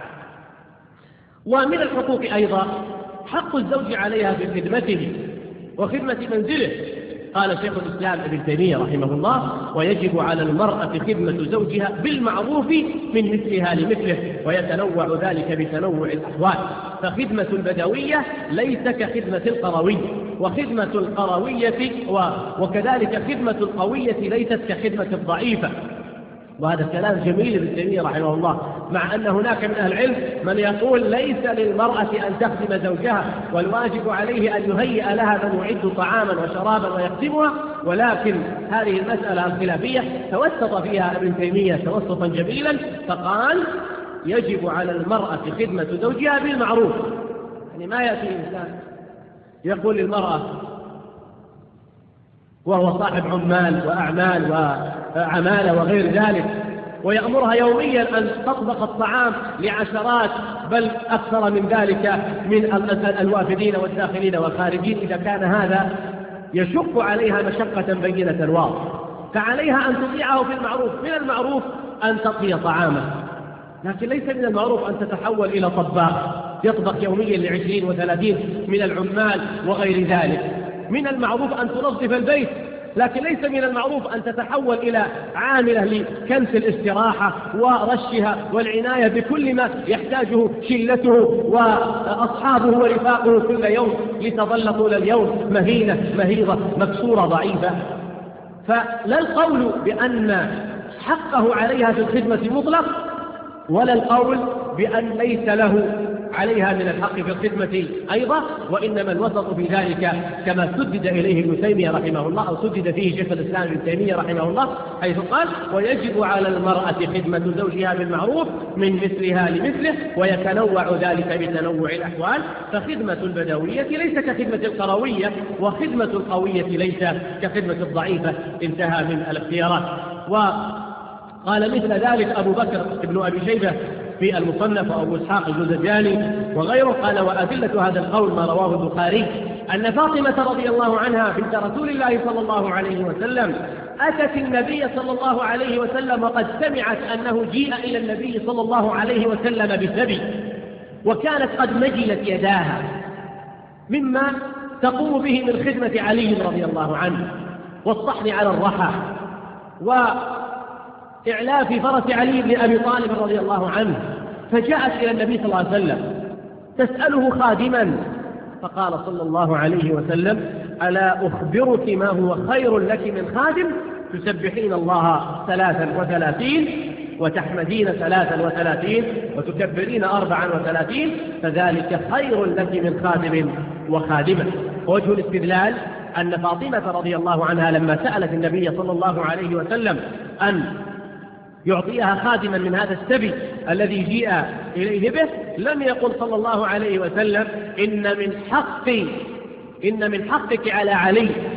ومن الحقوق أيضا حق الزوج عليها في خدمته وخدمة منزله. قال شيخ الإسلام ابن تيمية رحمه الله: ويجب على المرأة خدمة زوجها بالمعروف من مثلها لمثله، ويتنوع ذلك بتنوع الأحوال. فخدمة البدوية ليس كخدمة القروية، وخدمة القروية وكذلك خدمة القوية ليست كخدمة الضعيفة. وهذا الكلام جميل ابن تيمية رحمه الله، مع أن هناك من أهل العلم من يقول ليس للمرأة أن تخدم زوجها، والواجب عليه أن يهيئ لها من يعد طعاما وشرابا ويخدمها. ولكن هذه المسألة الخلافية توسط فيها ابن تيمية توسطا جميلا، فقال يجب على المرأة خدمة زوجها بالمعروف. يعني ما يأتي إنسان يقول للمرأة وهو صاحب عمال وأعمال وعمالة وغير ذلك ويأمرها يوميا أن تطبخ الطعام لعشرات بل أكثر من ذلك من الوافدين والداخلين والخارجين، إذا كان هذا يشق عليها مشقة بينة واضحة، فعليها أن تطيعه في المعروف. من المعروف أن تطهي طعامه، لكن ليس من المعروف أن تتحول إلى طباخ يطبخ يوميا ل20 و30 من العمال وغير ذلك. من المعروف أن تنظف البيت، لكن ليس من المعروف أن تتحول إلى عاملة لكنس الاستراحة ورشها والعناية بكل ما يحتاجه شلته وأصحابه ورفاقه كل يوم لتظل طول اليوم مهينة مهيضة مكسورة ضعيفة. فلا القول بأن حقه عليها في الخدمة مطلق، ولا القول بأن ليس له عليها من الحق في الخدمة أيضا، وإنما الوسط في ذلك كما سدد إليه ابن تيمية رحمه الله، أو سدد فيه شيخ الإسلام ابن تيمية رحمه الله، حيث قال ويجب على المرأة خدمة زوجها بالمعروف من مثلها لمثله، ويتنوع ذلك بتنوع الأحوال. فخدمة البدوية ليس كخدمة القروية، وخدمة القوية ليس كخدمة الضعيفة. انتهى من الاختيارات. وقال مثل ذلك أبو بكر ابن أبي شيبة في المصنف، وأبو إسحاق الجوزجاني وغيره. قال وأدلة هذا القول ما رواه البخاري أن فاطمة رضي الله عنها بنت رسول الله صلى الله عليه وسلم أتت النبي صلى الله عليه وسلم وقد سمعت أنه جيء إلى النبي صلى الله عليه وسلم بسبي، وكانت قد مجلت يداها مما تقوم به من خدمة علي رضي الله عنه والطحن على الرحى وإعلاف فرس علي بن أبي طالب رضي الله عنه. فجاءت إلى النبي صلى الله عليه وسلم تسأله خادما، فقال صلى الله عليه وسلم ألا أخبرك ما هو خير لك من خادم؟ تسبحين الله 33 وتحمدين 33 وتكبرين 34، فذلك خير لك من خادم وخادمة. وجه الاستدلال أن فاطمة رضي الله عنها لما سألت النبي صلى الله عليه وسلم أن يعطيها خادما من هذا السبي الذي جيء إليه به، لم يقل صلى الله عليه وسلم إن من حقك على علي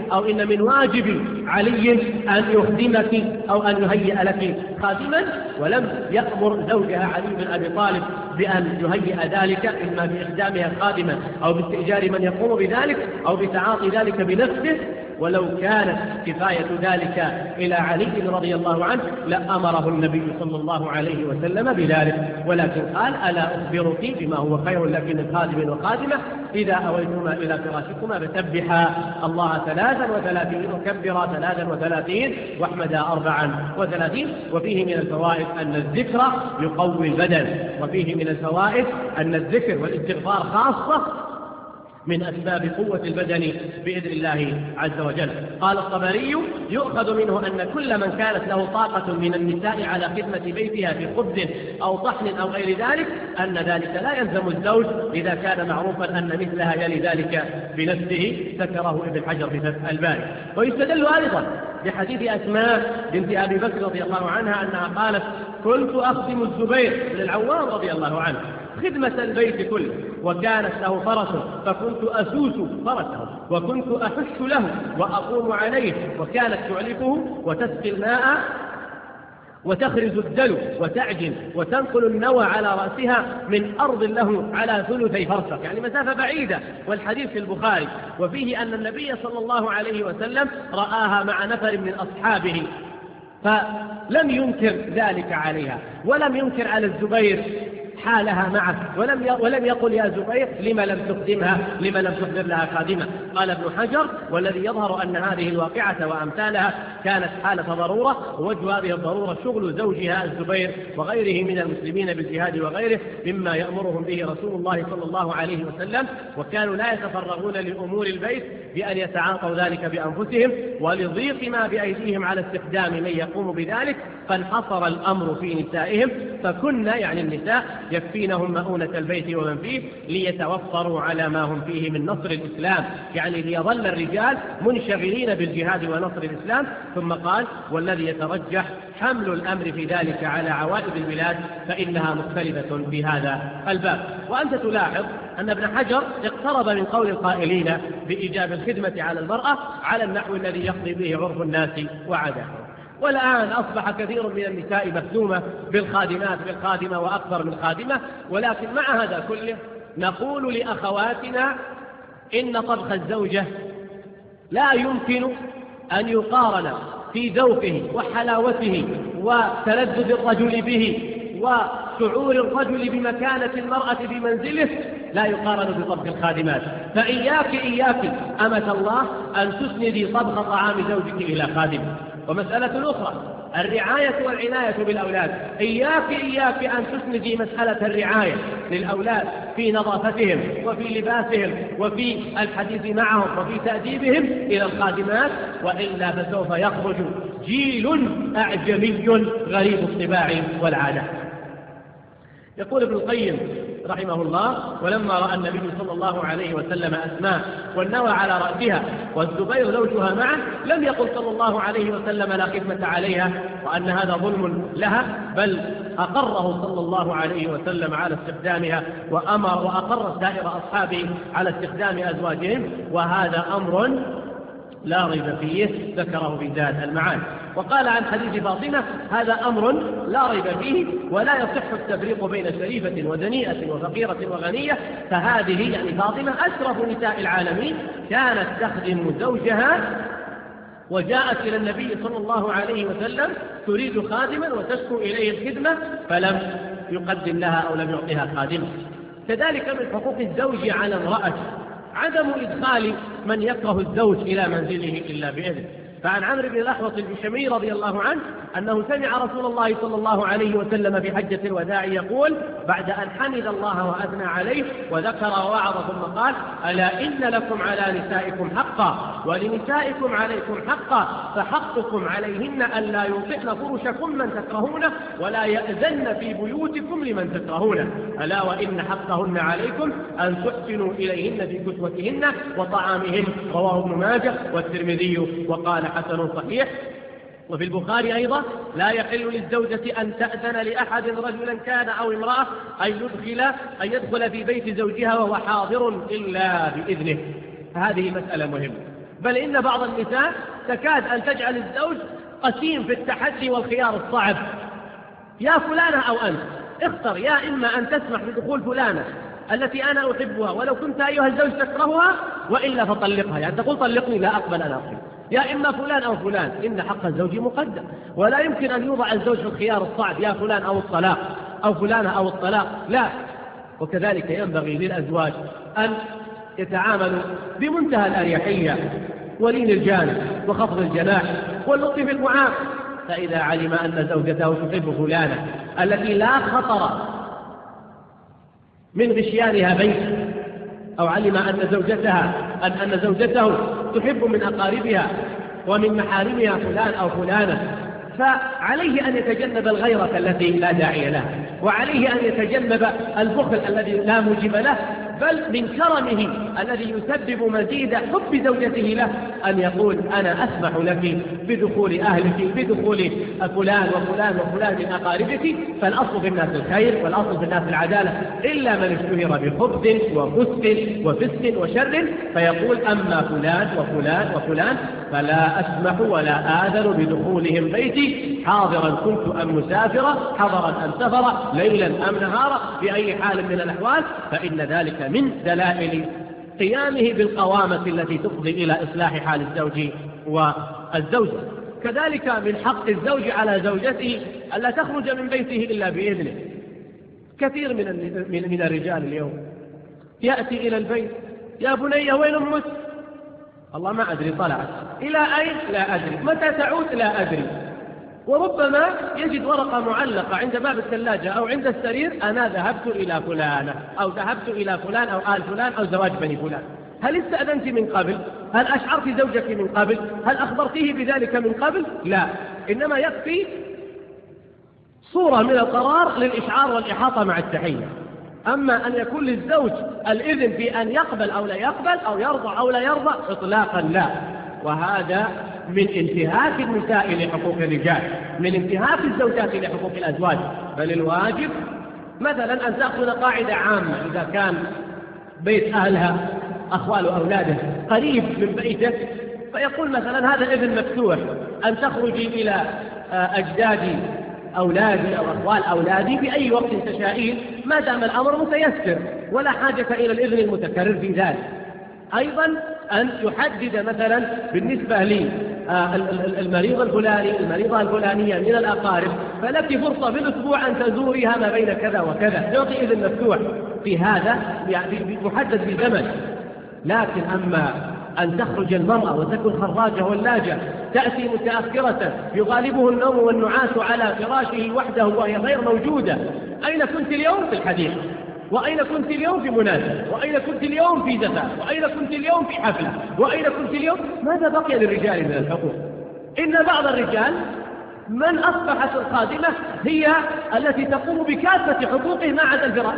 أو إن من واجب علي أن يخدمك أو أن يهيئ لك خادما، ولم يأمر زوجها علي بن أبي طالب بأن يهيئ ذلك إما بإخدامها خادما أو باستئجار من يقوم بذلك أو بتعاطي ذلك بنفسه. ولو كانت كفاية ذلك إلى علي رضي الله عنه لأمره النبي صلى الله عليه وسلم بذلك، ولكن قال: ألا أخبرك بما هو خير لك من خادم وخادمة إذا أويتما إلى فراشكما فسبحا الله 33 وكبرا 33 واحمدا 34. وفيه من الفوائد أن الذكر يقوي البدن، وفيه من الفوائد أن الذكر والاستغفار خاصة من أسباب قوة البدن بإذن الله عز وجل. قال الطبري: يؤخذ منه أن كل من كانت له طاقة من النساء على خدمة بيتها في خبز أو طحن أو غير ذلك أن ذلك لا يلزم الزوج إذا كان معروفا أن مثلها يلي ذلك بنفسه، ذكره ابن حجر في فتح الباري. ويستدل أيضا بحديث أسماء بنت أبي بكر رضي الله عنها أنها قالت: كنت أخدم الزبير بن العوام رضي الله عنه خدمة البيت كله، وكانت له فرس فكنت أسوس فرسه وكنت أحش له وأقوم عليه، وكانت تعلفه وتسقي الماء وتخرز الدلو وتعجن وتنقل النوى على رأسها من أرض له على ثلثي فرسخ، يعني مسافة بعيدة. والحديث في البخاري. وفيه أن النبي صلى الله عليه وسلم رآها مع نفر من أصحابه فلم ينكر ذلك عليها، ولم ينكر على الزبير حالها معه، ولم يقل: يا زبير لما لم تخدمها، لما لم تخبر لها خادمة. قال ابن حجر: والذي يظهر أن هذه الواقعة وأمثالها كانت حالة ضرورة، ووجه هذه الضرورة شغل زوجها الزبير وغيره من المسلمين بالجهاد وغيره مما يأمرهم به رسول الله صلى الله عليه وسلم، وكانوا لا يتفرغون لأمور البيت بأن يتعاطوا ذلك بأنفسهم، ولضيق ما بأيديهم على استخدام من يقوم بذلك فانحصر الأمر في نسائهم، فكن يعني النساء يكفينهم مؤونة البيت ومن فيه ليتوفروا على ما هم فيه من نصر الإسلام، يعني ليظل الرجال منشغلين بالجهاد ونصر الإسلام. ثم قال: والذي يترجح حمل الأمر في ذلك على عوائد البلاد فإنها مختلفة في هذا الباب. وأنت تلاحظ أن ابن حجر اقترب من قول القائلين بإيجاب الخدمة على المرأة على النحو الذي يقضي به عرف الناس وعاداتهم. والآن أصبح كثير من النساء مخدومة بالخادمات، بالخادمة وأكثر من خادمة. ولكن مع هذا كله نقول لأخواتنا إن طبخ الزوجة لا يمكن أن يقارن في ذوقه وحلاوته وتلذذ الرجل به وشعور الرجل بمكانة المرأة في منزله، لا يقارن بطبخ الخادمات. فإياك أمة الله أن تسندي طبخ طعام زوجك إلى خادم. ومسألة أخرى: الرعاية والعناية بالأولاد. إياك أن تسندي مسألة الرعاية للأولاد في نظافتهم وفي لباسهم وفي الحديث معهم وفي تأديبهم إلى الخادمات، وإلا فسوف يخرج جيل أعجمي غريب الطباع والعادة. يقول ابن القيم رحمه الله: ولما رأى النبي صلى الله عليه وسلم أسماء والنوى على رأسها والزبير زوجها معه لم يقل صلى الله عليه وسلم لا خدمة عليها وأن هذا ظلم لها، بل أقره صلى الله عليه وسلم على استخدامها وأقر سائر أصحابه على استخدام أزواجهم، وهذا أمر لا ريب فيه، ذكره في زاد المعاد. وقال عن حديث فاطمة: هذا أمر لا ريب فيه ولا يصح التفريق بين شريفة ودنيئة وفقيرة وغنية. فهذه يعني فاطمة أشرف نساء العالمين كانت تخدم زوجها، وجاءت إلى النبي صلى الله عليه وسلم تريد خادما وتشكو إليه الخدمة فلم يقدم لها أو لم يعطيها خادمة. كذلك من حقوق الزوج على امرأة عدم إدخال من يكره الزوج إلى منزله إلا بإذن. فعن عمرو بن الأحوص البشمي رضي الله عنه أنه سمع رسول الله صلى الله عليه وسلم في حجة الوداع يقول بعد أن حمد الله وأثنى عليه وذكر ووعظ ثم قال: ألا إن لكم على نسائكم حقا ولنسائكم عليكم حقا، فحقكم عليهن ألا يوطئن فرشكم من تكرهونه ولا يأذن في بيوتكم لمن تكرهونه، ألا وإن حقهن عليكم أن تحسنوا إليهن في كسوتهن وطعامهن. رواه ابن ماجه والترمذي وقال حسن صحيح. وفي البخاري أيضا: لا يحل للزوجة أن تأذن لأحد رجلا كان أو امرأة أن يدخل في بيت زوجها وهو حاضر إلا بإذنه. هذه مسألة مهمة. بل إن بعض النساء تكاد أن تجعل الزوج قسيم في التحدي والخيار الصعب. يا فلانة أو أنت اختر، يا إما أن تسمح بدخول فلانة التي أنا أحبها ولو كنت أيها الزوج تكرهها، وإلا فطلقها، يعني تقول طلقني لا أقبل أنا أقبل. يا إما فلان أو فلان، إن حق الزوج مقدم، ولا يمكن أن يوضع الزوج في الخيار الصعب، يا فلان أو الطلاق أو فلانة أو الطلاق، لا. وكذلك ينبغي للأزواج أن يتعاملوا بمنتهى الأريحية ولين الجانب وخفض الجناح واللطف في المعاملة. فإذا علم أن زوجته تحب فلانة التي لا خطر من غشيانها بيت، أو علم أن زوجته تحب من أقاربها ومن محارمها فلان أو فلانة، فعليه أن يتجنب الغيرة التي لا داعي لها، وعليه أن يتجنب البخل الذي لا موجب له، بل من كرمه الذي يسبب مزيد حب زوجته له أن يقول أنا أسمح لك بدخول أهلك، بدخول فلان وفلان وفلان من أقاربك، فالأصل في الناس الخير والأصل في الناس العدالة، إلا من اشتهر بخبث وفسق وفسق وشر فيقول أما فلان وفلان وفلان فلا أسمح ولا آذن بدخولهم بيتي، حاضرا كنت أم مسافرا، حضرا أم سفرا، ليلا أم نهارا، في أي حال من الأحوال، فإن ذلك من دلائل قيامه بالقوامة التي تفضي إلى إصلاح حال الزوج والزوجة. كذلك من حق الزوج على زوجته ألا تخرج من بيته إلا بإذنه. كثير من الرجال اليوم يأتي إلى البيت، يا بني وين أمك؟ الله ما أدري طلعت، إلى أين؟ لا أدري، متى تعود؟ لا أدري. وربما يجد ورقة معلقة عند باب الثلاجة أو عند السرير، أنا ذهبت إلى فلانة أو ذهبت إلى فلان أو آل فلان أو زواج بني فلان. هل استأذنت من قبل؟ هل أشعرت زوجك من قبل؟ هل أخبرتيه بذلك من قبل؟ لا، إنما يكفي صورة من القرار للإشعار والإحاطة مع التحية. أما أن يكون للزوج الإذن في أن يقبل أو لا يقبل أو يرضى أو لا يرضى إطلاقا لا، وهذا من انتهاك النساء لحقوق الرجال، من انتهاك الزوجات لحقوق الأزواج. بل الواجب مثلا أن تأخذ قاعدة عامة، إذا كان بيت أهلها أخوال أولاده قريب من بيته، فيقول مثلا هذا إذن مفتوح أن تخرجي إلى أجداد أولادي أو أخوال أولادي في أي وقت تشائين، ما دام الأمر متيسر ولا حاجة إلى الإذن المتكرر في ذلك. أيضا أن يحدد مثلا بالنسبة للمريض الفلاني المريضة الفلانية من الأقارب، فلك فرصة في الأسبوع أن تزوريها ما بين كذا وكذا، تعطي إذن مفتوح في هذا يعني محدد بزمن. لكن أما أن تخرج المرأة وتكون خراجة ولاجة، تأتي متأخرة يغالبه النوم والنعاس على فراشه وحده وهي غير موجودة، أين كنت اليوم؟ في الحديث. وأين كنت اليوم؟ في مناسبة. وأين كنت اليوم؟ في زفاف. وأين كنت اليوم؟ في حفلة. وأين كنت اليوم؟ ماذا بقي للرجال من الحقوق؟ إن بعض الرجال من أصبحت الخادمة هي التي تقوم بكافة حقوقه ما عدا الفراش،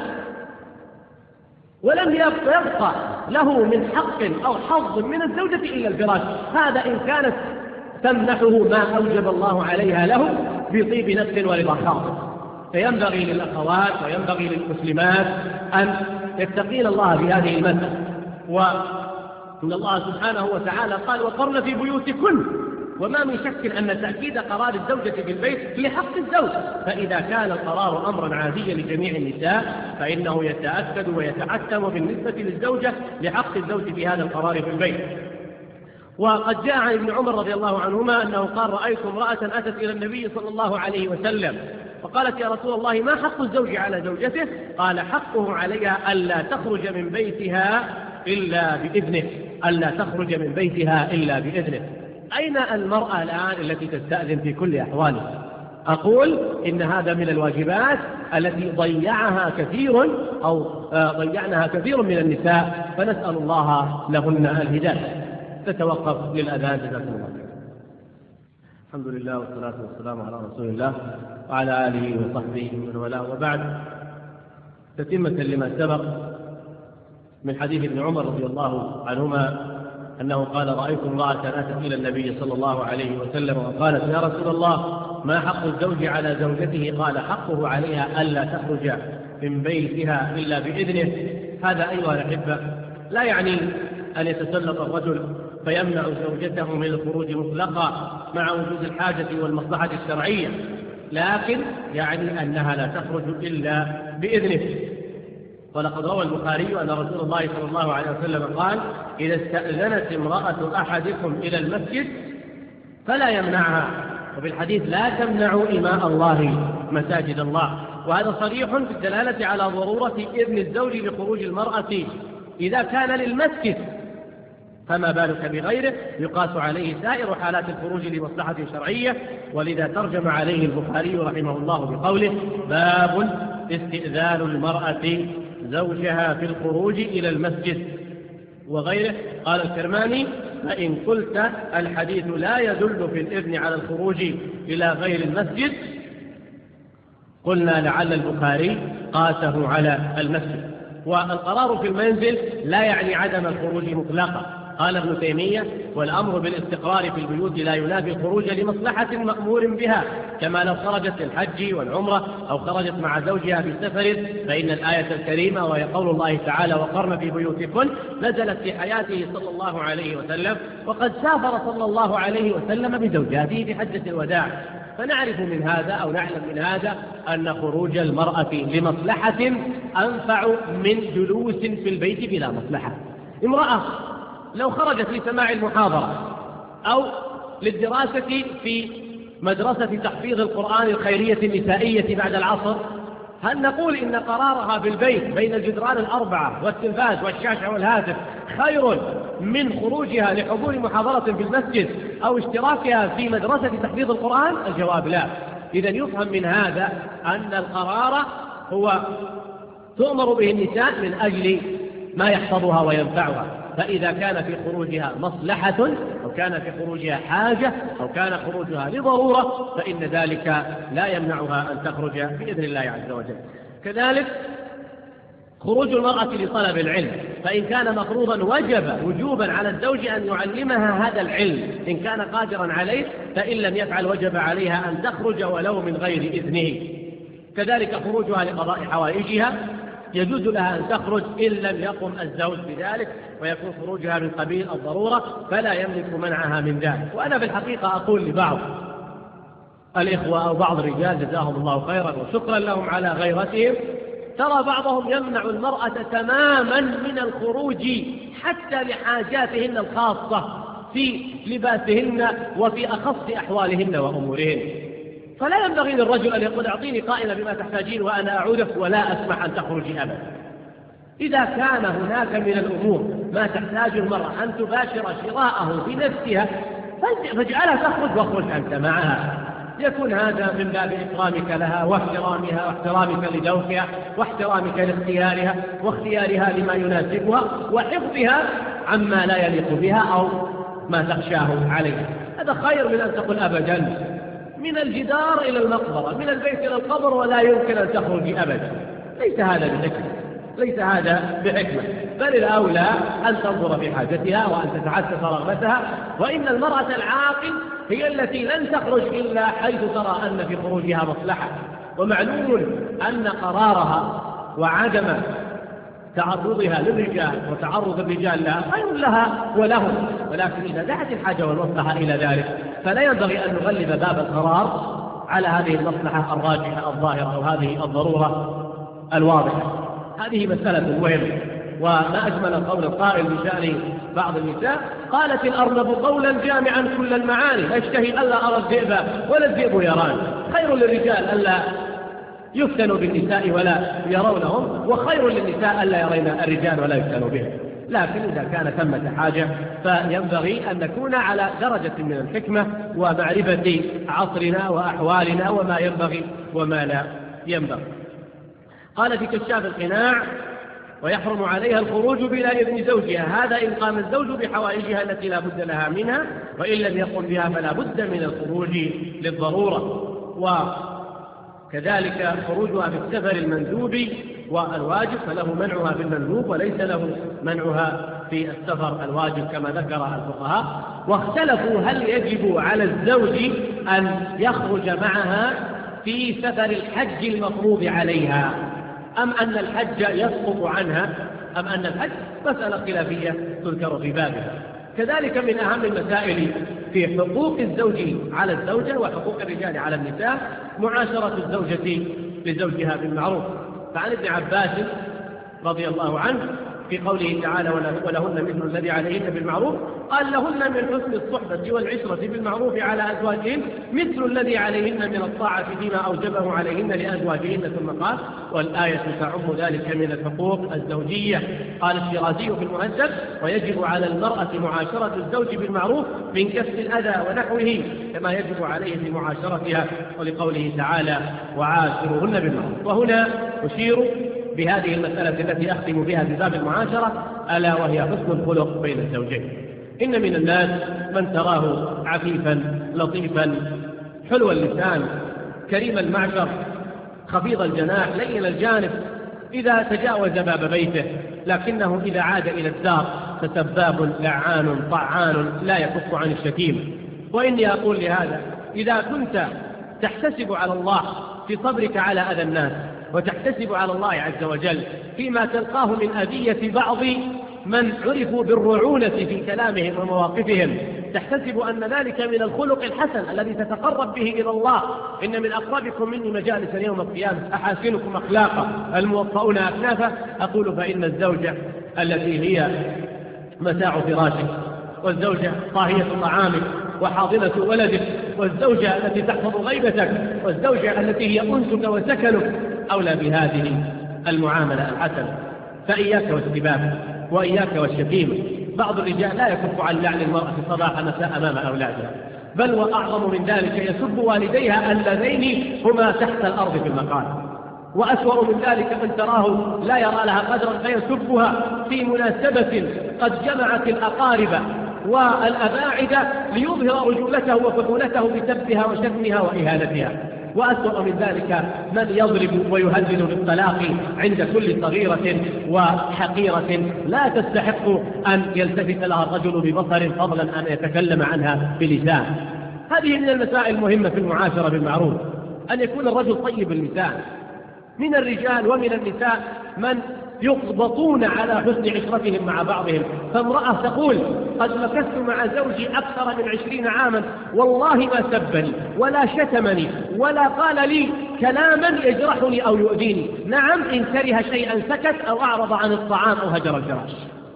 ولم يبقى له من حق أو حظ من الزوجة إلا الفراش، هذا إن كانت تمنحه ما أوجب الله عليها له بطيب نفس ورضا خاطر. فينبغي للأخوات وينبغي للمسلمات أن يتقين الله في هذه المسألة. وإن الله سبحانه وتعالى قال وقرن في بيوتكن، وما من شك أن تأكيد قرار الزوجة في البيت لحق الزوج، فإذا كان القرار أمرا عاديا لجميع النساء فإنه يتأكد ويتحتم بالنسبة للزوجة لحق الزوج في هذا القرار في البيت. وقد جاء عن ابن عمر رضي الله عنهما أنه قال رأيت امرأة أتت إلى النبي صلى الله عليه وسلم فقالت يا رسول الله ما حق الزوج على زوجته؟ قال حقه عليها ألا تخرج من بيتها إلا بإذنه، ألا تخرج من بيتها إلا بإذنه. أين المرأة الآن التي تستأذن في كل أحوالها؟ أقول إن هذا من الواجبات التي ضيعناها كثير من النساء، فنسأل الله لهن الهداية. تتوقف للأذان جزاكم الله خيرا. الحمد لله والصلاة والسلام على رسول الله وعلى آله وصحبه ومن والاه، وبعد، تتمة لما سبق من حديث ابن عمر رضي الله عنهما أنه قال رأيت امرأة أتت إلى النبي صلى الله عليه وسلم وقالت يا رسول الله ما حق الزوج على زوجته؟ قال حقه عليها ألا تخرج من بيتها إلا بإذنه. هذا أيها الأحبة لا يعني أن يتسلط الرجل فيمنع زوجته من الخروج مطلقا مع وجود الحاجة والمصلحة الشرعية، لكن يعني أنها لا تخرج إلا بإذنه. ولقد روى البخاري أن رسول الله صلى الله عليه وسلم قال: إذا استأذنت امرأة أحدكم إلى المسجد فلا يمنعها. وفي الحديث: لا تمنعوا إماء الله مساجد الله. وهذا صريح في الدلالة على ضرورة إذن الزوج بخروج المرأة إذا كان للمسجد، فما بالك بغيره يقاس عليه سائر حالات الخروج لمصلحة شرعية. ولذا ترجم عليه البخاري رحمه الله بقوله: باب استئذان المرأة زوجها في الخروج إلى المسجد. وغيره قال الكرماني: فإن قلت الحديث لا يدل في الإذن على الخروج إلى غير المسجد قلنا لعل البخاري قاسه على المسجد. والقرار في المنزل لا يعني عدم الخروج مطلقا. قال ابن تيمية: والأمر بالاستقرار في البيوت لا ينافي الخروج لمصلحة مأمور بها، كما لو خرجت للحج والعمرة أو خرجت مع زوجها في سفر، فإن الآية الكريمة وهي قول الله تعالى: وقرن في بيوتكن، نزلت في حياته صلى الله عليه وسلم، وقد سافر صلى الله عليه وسلم بزوجاته في حجة الوداع. فنعرف من هذا أو نعلم من هذا أن خروج المرأة لمصلحة أنفع من جلوس في البيت بلا مصلحة. امرأة لو خرجت لسماع المحاضرة أو للدراسة في مدرسة تحفيظ القرآن الخيرية النسائية بعد العصر، هل نقول إن قرارها في البيت بين الجدران الأربعة والتلفاز والشاشة والهاتف خير من خروجها لحضور محاضرة في المسجد أو اشتراكها في مدرسة تحفيظ القرآن؟ الجواب لا. إذن يفهم من هذا أن القرار هو تؤمر به النساء من أجل ما يحفظها وينفعها. فإذا كان في خروجها مصلحة أو كان في خروجها حاجة أو كان خروجها لضرورة فإن ذلك لا يمنعها أن تخرج بإذن الله عز وجل. كذلك خروج المرأة لطلب العلم، فإن كان مفروضا وجوبا على الزوج أن يعلمها هذا العلم إن كان قادرا عليه، فإن لم يفعل وجب عليها أن تخرج ولو من غير إذنه. كذلك خروجها لقضاء حوائجها يجوز لها أن تخرج إن لم يقم الزوج بذلك ويكون خروجها من قبيل الضرورة، فلا يملك منعها من ذلك. وأنا بالحقيقة أقول لبعض الإخوة أو بعض الرجال جزاهم الله خيرا وشكرا لهم على غيرتهم، ترى بعضهم يمنع المرأة تماما من الخروج حتى لحاجاتهن الخاصة في لباسهن وفي أخص أحوالهن وأمورهن. فلا ينبغي للرجل أن يقول: أعطيني قائمة بما تحتاجين وأنا أعودك ولا أسمح أن تخرجي أبدا. إذا كان هناك من الأمور ما تحتاج المرأة أن تباشر شراءه بنفسها فاجعلها تخرج واخرج أنت معها. يكون هذا من باب إكرامك لها واحترامها واحترامك لذوقها واحترامك لاختيارها واختيارها لما يناسبها وحفظها عما لا يليق بها أو ما تخشاه عليها. هذا خير من أن تقول أبدا من الجدار إلى المقبرة، من البيت إلى القبر ولا يمكن أن تخرج أبدا. ليس هذا بحكمة، ليس هذا بحكمة، بل الأولى أن تنظر في حاجتها وأن تتعسف رغبتها. وإن المرأة العاقل هي التي لن تخرج إلا حيث ترى أن في خروجها مصلحة. ومعلوم أن قرارها وعدم تعرضها للرجال وتعرض الرجال لها خير لها ولهم، ولكن إذا دعت الحاجة والمصلحة إلى ذلك فلا ينبغي أن نغلب باب القرار على هذه المصلحة الراجحة الظاهرة أو هذه الضرورة الواضحة. هذه مسألة مهمة. وما أجمل القول القائل بشأن بعض النساء: قالت الأرنب قولا جامعا كل المعاني، أشتهي ألا أرى الذئب ولا الذئب يراني. خير للرجال ألا يفتنوا بالنساء ولا يرونهم، وخير للنساء ألا يرين الرجال ولا يفتنوا بهم. لكن إذا كان ثمة حاجة فينبغي أن نكون على درجة من الحكمة ومعرفة عصرنا وأحوالنا وما ينبغي وما لا ينبغي. قال في كشاف القناع: ويحرم عليها الخروج بلا إذن زوجها، هذا إن قام الزوج بحوائجها التي لا بد لها منها، وإن لم يقم بها فلا بد من الخروج للضرورة. وكذلك خروجها في السفر المندوب والواجب فله منعها في المندوب وليس له منعها في السفر الواجب كما ذكر الفقهاء. واختلفوا هل يجب على الزوج أن يخرج معها في سفر الحج المفروض عليها أم أن الحج يسقط عنها، أم أن الحج مسألة خلافية تذكر في بابها. كذلك من أهم المسائل في حقوق الزوج على الزوجة وحقوق الرجال على النساء معاشرة الزوجة لزوجها بالمعروف. فعن ابن عباس رضي الله عنه في قوله تعالى ولهن مثل الذي عليهن بالمعروف قال لهن من حسن الصحبة والعشرة بالمعروف على أزواجهن مثل الذي عليهن من الطاعة فيما أوجبه عليهن لأزواجهن. ثم قال والآية تعم ذلك من الحقوق الزوجية. قال الشيرازي في المهذب ويجب على المرأة معاشرة الزوج بالمعروف من كف الأذى ونحوه كما يجب عليه في معاشرتها، ولقوله تعالى وعاشروهن بالمعروف. وهنا أشير بهذه المسألة التي أختم بها في باب المعاشرة ألا وهي حسن الخلق بين الزوجين. إن من الناس من تراه عفيفا لطيفا حلو اللسان كريم المعشر خفيض الجناح لين الجانب إذا تجاوز باب بيته، لكنه إذا عاد إلى الدار فسباب لعان طعان لا يكف عن الشتيمة. وإني أقول لهذا إذا كنت تحتسب على الله في صبرك على أذى الناس وتحتسب على الله عز وجل فيما تلقاه من أذية بعض من عرفوا بالرعونة في كلامهم ومواقفهم، تحتسب أن ذلك من الخلق الحسن الذي تتقرب به إلى الله. إن من أقربكم مني مجالسا يوم القيامة أحاسنكم أخلاقا الموطؤون أكنافا. أقول فإن الزوجة التي هي متاع فراشك والزوجة طاهية طعامك وحاضنة ولدك والزوجة التي تحفظ غيبتك والزوجة التي هي أنسك وسكنك أولى بهذه المعاملة الحسنة. فإياك والسباب وإياك والشتيمة. بعض الرجال لا يكف عن لعن المرأة صباح مساء أمام أولادها، بل وأعظم من ذلك يسب والديها اللذين هما تحت الأرض في المقال. وأسوأ من ذلك من تراه لا يرى لها قدرا فيسبها في مناسبة قد جمعت الأقارب والأباعد ليظهر رجولته وفضولته بسبها وشتمها وإهانتها. وأسوأ من ذلك من يضرب ويهدد بالطلاق عند كل صغيرة وحقيرة لا تستحق أن يلتفت لها الرجل ببصر فضلا أن يتكلم عنها بلسان. هذه من المسائل المهمة في المعاشرة بالمعروف أن يكون الرجل طيب اللسان. من الرجال ومن النساء من يقبطون على حسن عشرتهم مع بعضهم، فامرأة تقول قد مكثت مع زوجي أكثر من 20 عاما والله ما سبني ولا شتمني ولا قال لي كلاما يجرحني أو يؤذيني. نعم إن كره شيئا سكت أو أعرض عن الطعام أو هجر الفراش.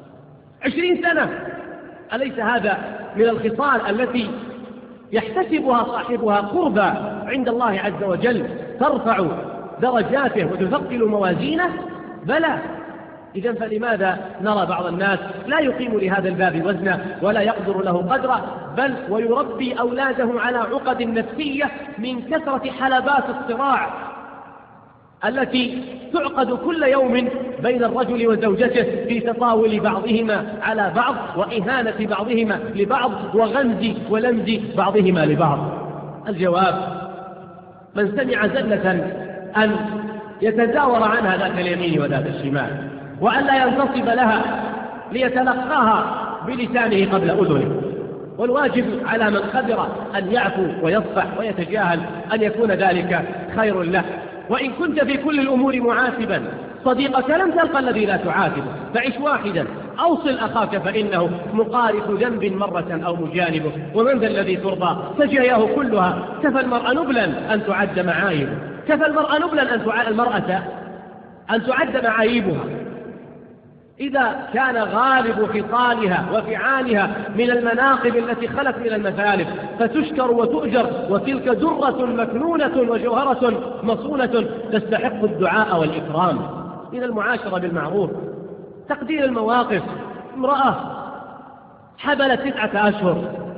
20 سنة. أليس هذا من الخصال التي يحتسبها صاحبها قربا عند الله عز وجل ترفع درجاته وتثقل موازينه؟ بلى. إذن فلماذا نرى بعض الناس لا يقيم لهذا الباب وزنه ولا يقدر له قدره، بل ويربي أولاده على عقد نفسية من كثرة حلبات الصراع التي تعقد كل يوم بين الرجل وزوجته في تطاول بعضهما على بعض وإهانة بعضهما لبعض وغمز ولمز بعضهما لبعض. الجواب من سمع زلة أن يتزاور عنها ذات اليمين وذات الشمال، وأن لا ينتصب لها ليتلقاها بلسانه قبل أذنه. والواجب على من قدر أن يعفو ويصفح ويتجاهل أن يكون ذلك خير له. وإن كنت في كل الأمور معاتبا صديقك لم تلقى الذي لا تعاتبه، فعش واحدا. أوصل أخاك فإنه مقارف ذنب مرة أو مجانبه، ومن ذا الذي ترضى سجاياه كلها. كفى المرأة نبلا أن تعد معايبه، كفى المرأة نبلا المرأة أن تعد معايبها. إذا كان غالب خصالها وفعالها من المناقب التي خلت من المثالب فتشكر وتؤجر، وتلك درة مكنونة وجوهرة مصونة تستحق الدعاء والإكرام. من المعاشرة بالمعروف تقدير المواقف. امرأة حبلت 9 أشهر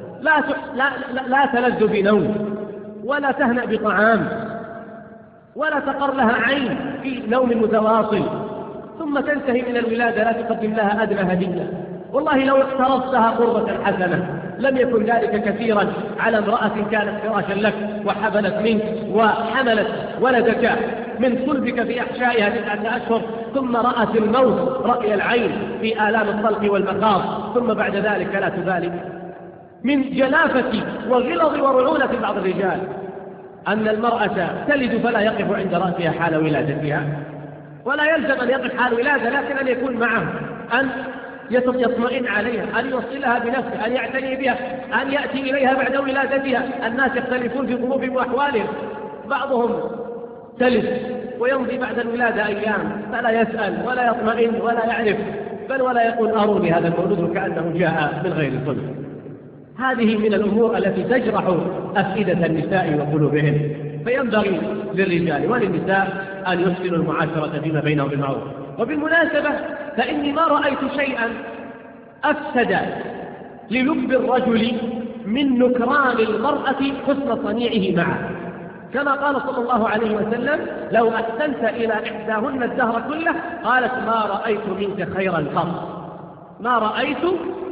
لا تلذ بنوم ولا تهنأ بطعام ولا تقر لها عين في نوم متواصل، ثم تنتهي من الولادة لا تقدم لها أدنى هدية. والله لو اقترضتها قربة حسنة لم يكن ذلك كثيرا على امرأة كانت فراشا لك وحبلت منك وحملت ولدك من صلبك في أحشائها 9 أشهر، ثم رأت الموت رأي العين في آلام الطلق والمخاض، ثم بعد ذلك لا تبالي. من جلافة وغلظ ورعونة بعض الرجال أن المرأة تلد فلا يقف عند رأسها حال ولادتها، ولا يلزم أن يقف حال ولادة، لكن أن يكون معه، أن يطمئن عليها، أن يوصلها بنفسه، أن يعتني بها، أن يأتي إليها بعد ولادتها. الناس يختلفون في ظروفهم وأحوالهم، بعضهم تلف ويمضي بعد الولادة أيام فلا يسأل ولا يطمئن ولا يعرف، بل ولا يقول أروني هذا المولود كأنه جاء من غير صلب. هذه من الأمور التي تجرح أفئدة النساء وقلوبهن. فينبغي للرجال وللنساء أن يحسنوا المعاشرة فيما بينهم بالمعروف. وبالمناسبة فإني ما رأيت شيئا أفسد للب الرجل من نكران المرأة حسن صنيعه معه، كما قال صلى الله عليه وسلم: لو أحسنت إلى إحداهن الدهر كله، قالت: ما رأيت منك خيرا قط. ما رأيت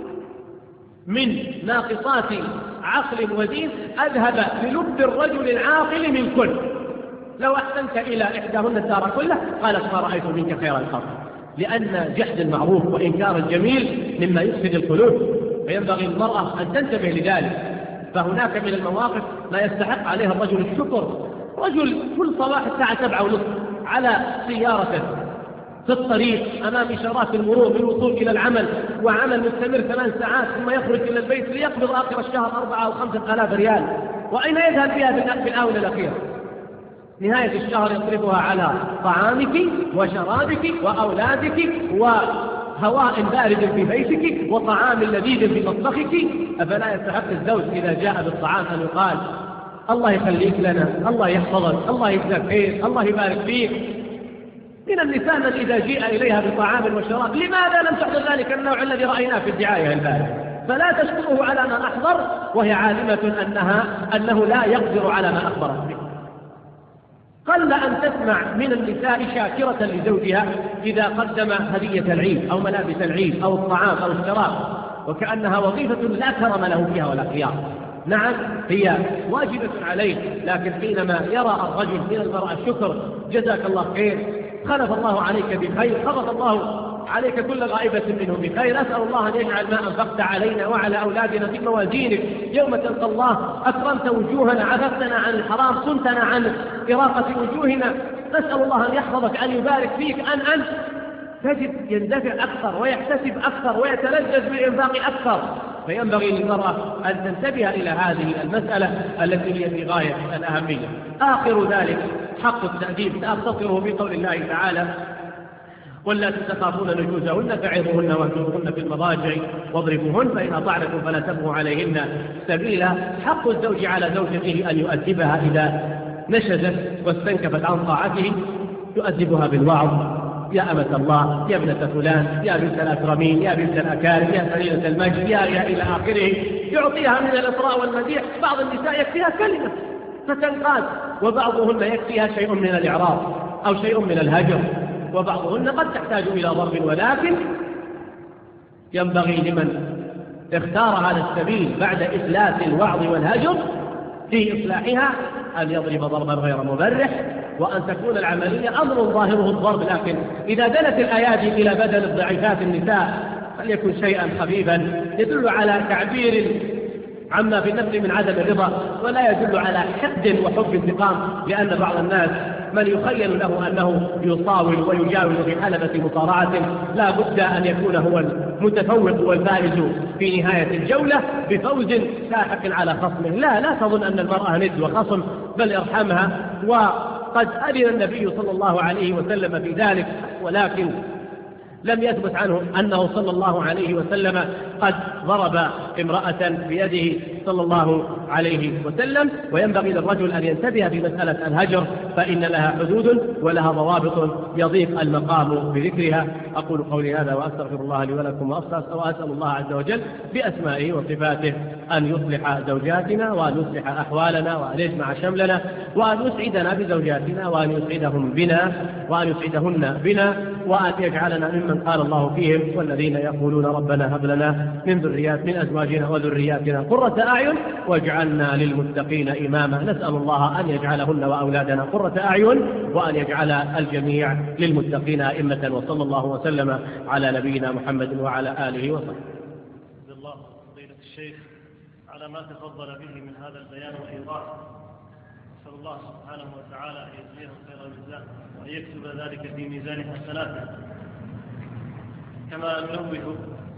من ناقصات عقل ودين أذهب للب الرجل العاقل من كل. لو أحسنت إلى إحداهن الدهر كله، قالت: ما رأيت منك خيرا قط. لأن جحد المعروف وإنكار الجميل مما يفسد القلوب، فينبغي المرأة أن تنتبه لذلك. فهناك من المواقف ما يستحق عليها الرجل الشكر. رجل كل صباح الساعة 7:30 على سيارته في الطريق أمام إشارات المرور بالوصول إلى العمل، وعمل مستمر 8 ساعات، ثم يخرج إلى البيت ليقبض آخر الشهر 4 أو 5 آلاف ريال. وأين يذهب بها في الآونة الأخيرة؟ نهاية الشهر يصرفها على طعامك وشرابك وأولادك وهواء بارد في بيتك وطعام لذيذ في مطبخك. أفلا يستحق الزوج إذا جاء بالطعام أن يقال: الله يخليك لنا، الله يحفظك، الله يجزاك خير، الله يبارك فيك؟ من النساء من إذا جيء إليها بطعام وشراب: لماذا لم تحضر ذلك النوع الذي رأيناه في الدعاية البارحة؟ فلا تشكره على ما أحضر وهي عالمة أنه لا يقدر على ما أخبرت به. قل أن تسمع من النساء شاكرة لزوجها إذا قدم هدية العيد أو ملابس العيد أو الطعام أو الشراب، وكأنها وظيفة لا كرم له فيها ولا خيار. نعم، هي واجبة عليه، لكن حينما يرى الرجل من المرأة الشكر: جزاك الله خير، خلف الله عليك بخير، خلف الله عليك كل غائبة منه بخير، أسأل الله أن يجعل ما أنفقت علينا وعلى أولادنا في موازينك يوم تلقى الله، أكرمت وجوهنا، عففتنا عن الحرام، صنتنا عن إراقة وجوهنا، نسأل الله أن يحفظك، أن يبارك فيك، أن تجد يندفع أكثر ويحتسب أكثر ويتلذذ بالإنفاق أكثر. فينبغي للمرأة أن تنتبه إلى هذه المسألة التي هي في غاية الأهمية. آخر ذلك حق التأديب، سأختصره بقول الله تعالى: واللاتي تخافون نشوزهن فعظوهن واهجروهن في المضاجع واضربوهن، فإن أطعنكم فلا تبغوا عليهن سبيلا. حق الزوج على زوجته أن يؤدبها إذا نشزت واستنكفت عن طاعته، يؤدبها بالوعظ: يا أمة الله، يا ابنة فلان، يا بنت الأكرمين، يا بنت الأكارم، يا سليلة المجد، يا إلى آخره. يعطيها من الإطراء والمديح. بعض النساء يكفيها كلمة فتنقاد، وبعضهن يكفيها شيء من الإعراض أو شيء من الهجر، وبعضهن قد تحتاج إلى ضرب. ولكن ينبغي لمن اختار هذا السبيل بعد إثلاث الوعظ والهجر في إصلاحها أن يضرب ضربا غير مبرح، وأن تكون العملية أمر ظاهره الضرب، لكن إذا دلت الأيادي إلى بدل الضعيفات النساء فليكن شيئا خفيفا يدل على تعبير عما في النفس من عدم الرضا، ولا يدل على حقد وحب انتقام. لأن بعض الناس من يخيل له أنه يصاول ويجاول في حلبة مصارعة لا بد أن يكون هو المتفوق والفائز في نهاية الجولة بفوز ساحق على خصمه. لا تظن أن المرأة ند وخصم، بل ارحمها. وقد أذن النبي صلى الله عليه وسلم في ذلك، ولكن لم يثبت عنه أنه صلى الله عليه وسلم قد ضرب امرأة بيده صلى الله عليه وسلم. وينبغي للرجل أن ينتبه في مسألة الهجر، فإن لها حدود ولها ضوابط يضيق المقام بذكرها. أقول قولي هذا وأستغفر الله لي ولكم، وأسأل الله عز وجل بأسمائه وصفاته أن يصلح زوجاتنا وأن يصلح أحوالنا وأن يجمع شملنا وأن يسعدنا بزوجاتنا وأن يسعدهم بنا وأن يسعدهن بنا، وأن يجعلنا ممن قال الله فيهم: والذين يقولون ربنا هب لنا من أزواجنا وذرياتنا قرة أعين واجعلنا للمتقين إماما. نسأل الله أن يجعلهن وأولادنا قرة أعين، وأن يجعل الجميع للمتقين أئمة. وصلى الله وسلم على نبينا محمد وعلى آله وصحبه. الله فضيلة الشيخ على ما تفضل به من هذا البيان والإيضاح. نسأل الله سبحانه وتعالى أن يجزيه خير الجزاء وأن يكتب ذلك في ميزان حسناته. كما ننوه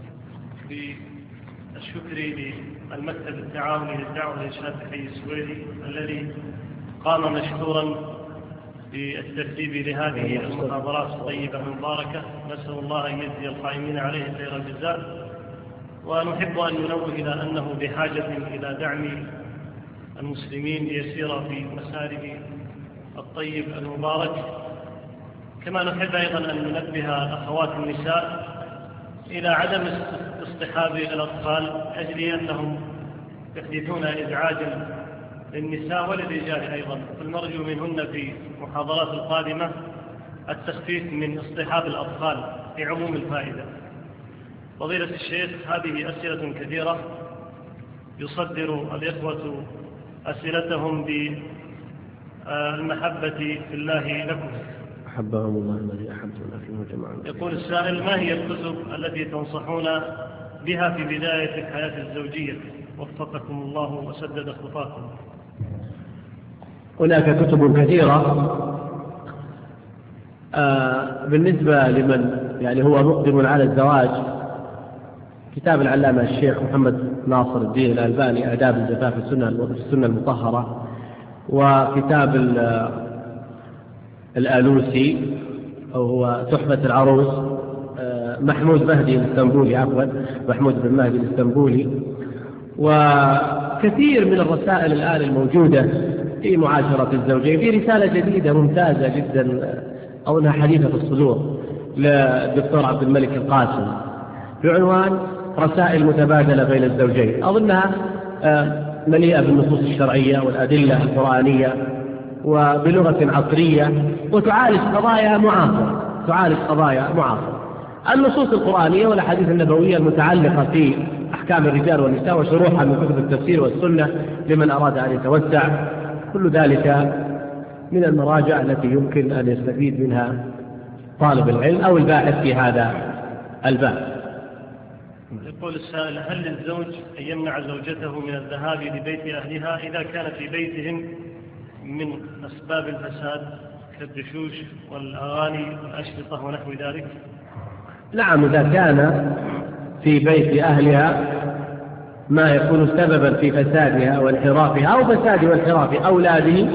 بالشكر للمكتب التعاوني للدعوة والإرشاد في حي السويدي الذي قام مشكورا بالترتيب لهذه المحاضرات الطيبة المباركة. نسأل الله أن يجزي القائمين عليه خير الجزاء، ونحب أن ننوه إلى أنه بحاجة إلى دعم المسلمين ليسير في مساره الطيب المبارك. كما نحب أيضا أن ننبه أخوات النساء إلى عدم اصطحاب الأطفال أجل أنهم يحدثون إزعاجا للنساء وللرجال أيضا، فالمرجو منهن في المحاضرات القادمة التخفيف من اصطحاب الأطفال لعموم الفائدة. فضيلة الشيخ، هذه أسئلة كثيرة يصدر الإخوة أسئلتهم بالمحبة في الله لكم. أحبهم الله الذي أحبتنا فيه جميعا. يقول السائل: ما هي الكتب التي تنصحون بها في بداية الحياة الزوجية؟ وفقكم الله وسدد خطاكم. هناك كتب كثيرة. بالنسبة لمن هو مقدم على الزواج، كتاب العلامة الشيخ محمد ناصر الدين الألباني آداب الزفاف في السنة المطهرة، وكتاب الآلوسي أو هو تحفة العروس محمود مهدي الإسطنبولي، محمود بن مهدي الإسطنبولي، وكثير من الرسائل الآن الموجودة في معاشرة الزوجين. في رسالة جديدة ممتازة جدا أو أنها حديثة الصدور للدكتور عبد الملك القاسم بعنوان رسائل متبادلة بين الزوجين، أظنها مليئة بالنصوص الشرعية والأدلة القرآنية وبلغة عصرية، وتعالج قضايا معاصرة. النصوص القرآنية والأحاديث النبوية المتعلقة في أحكام الرجال والنساء وشروحها من كتب التفسير والسنة لمن أراد أن يتوسع، كل ذلك من المراجع التي يمكن أن يستفيد منها طالب العلم أو الباحث في هذا الباب. يقول السائل: هل للزوج أن يمنع زوجته من الذهاب لبيت أهلها إذا كان في بيتهم من أسباب الفساد كالدشوش والأغاني والأشرطة ونحو ذلك؟ نعم، إذا كان في بيت أهلها ما يكون سببا في فسادها وانحرافها أو فساد وانحراف أولاده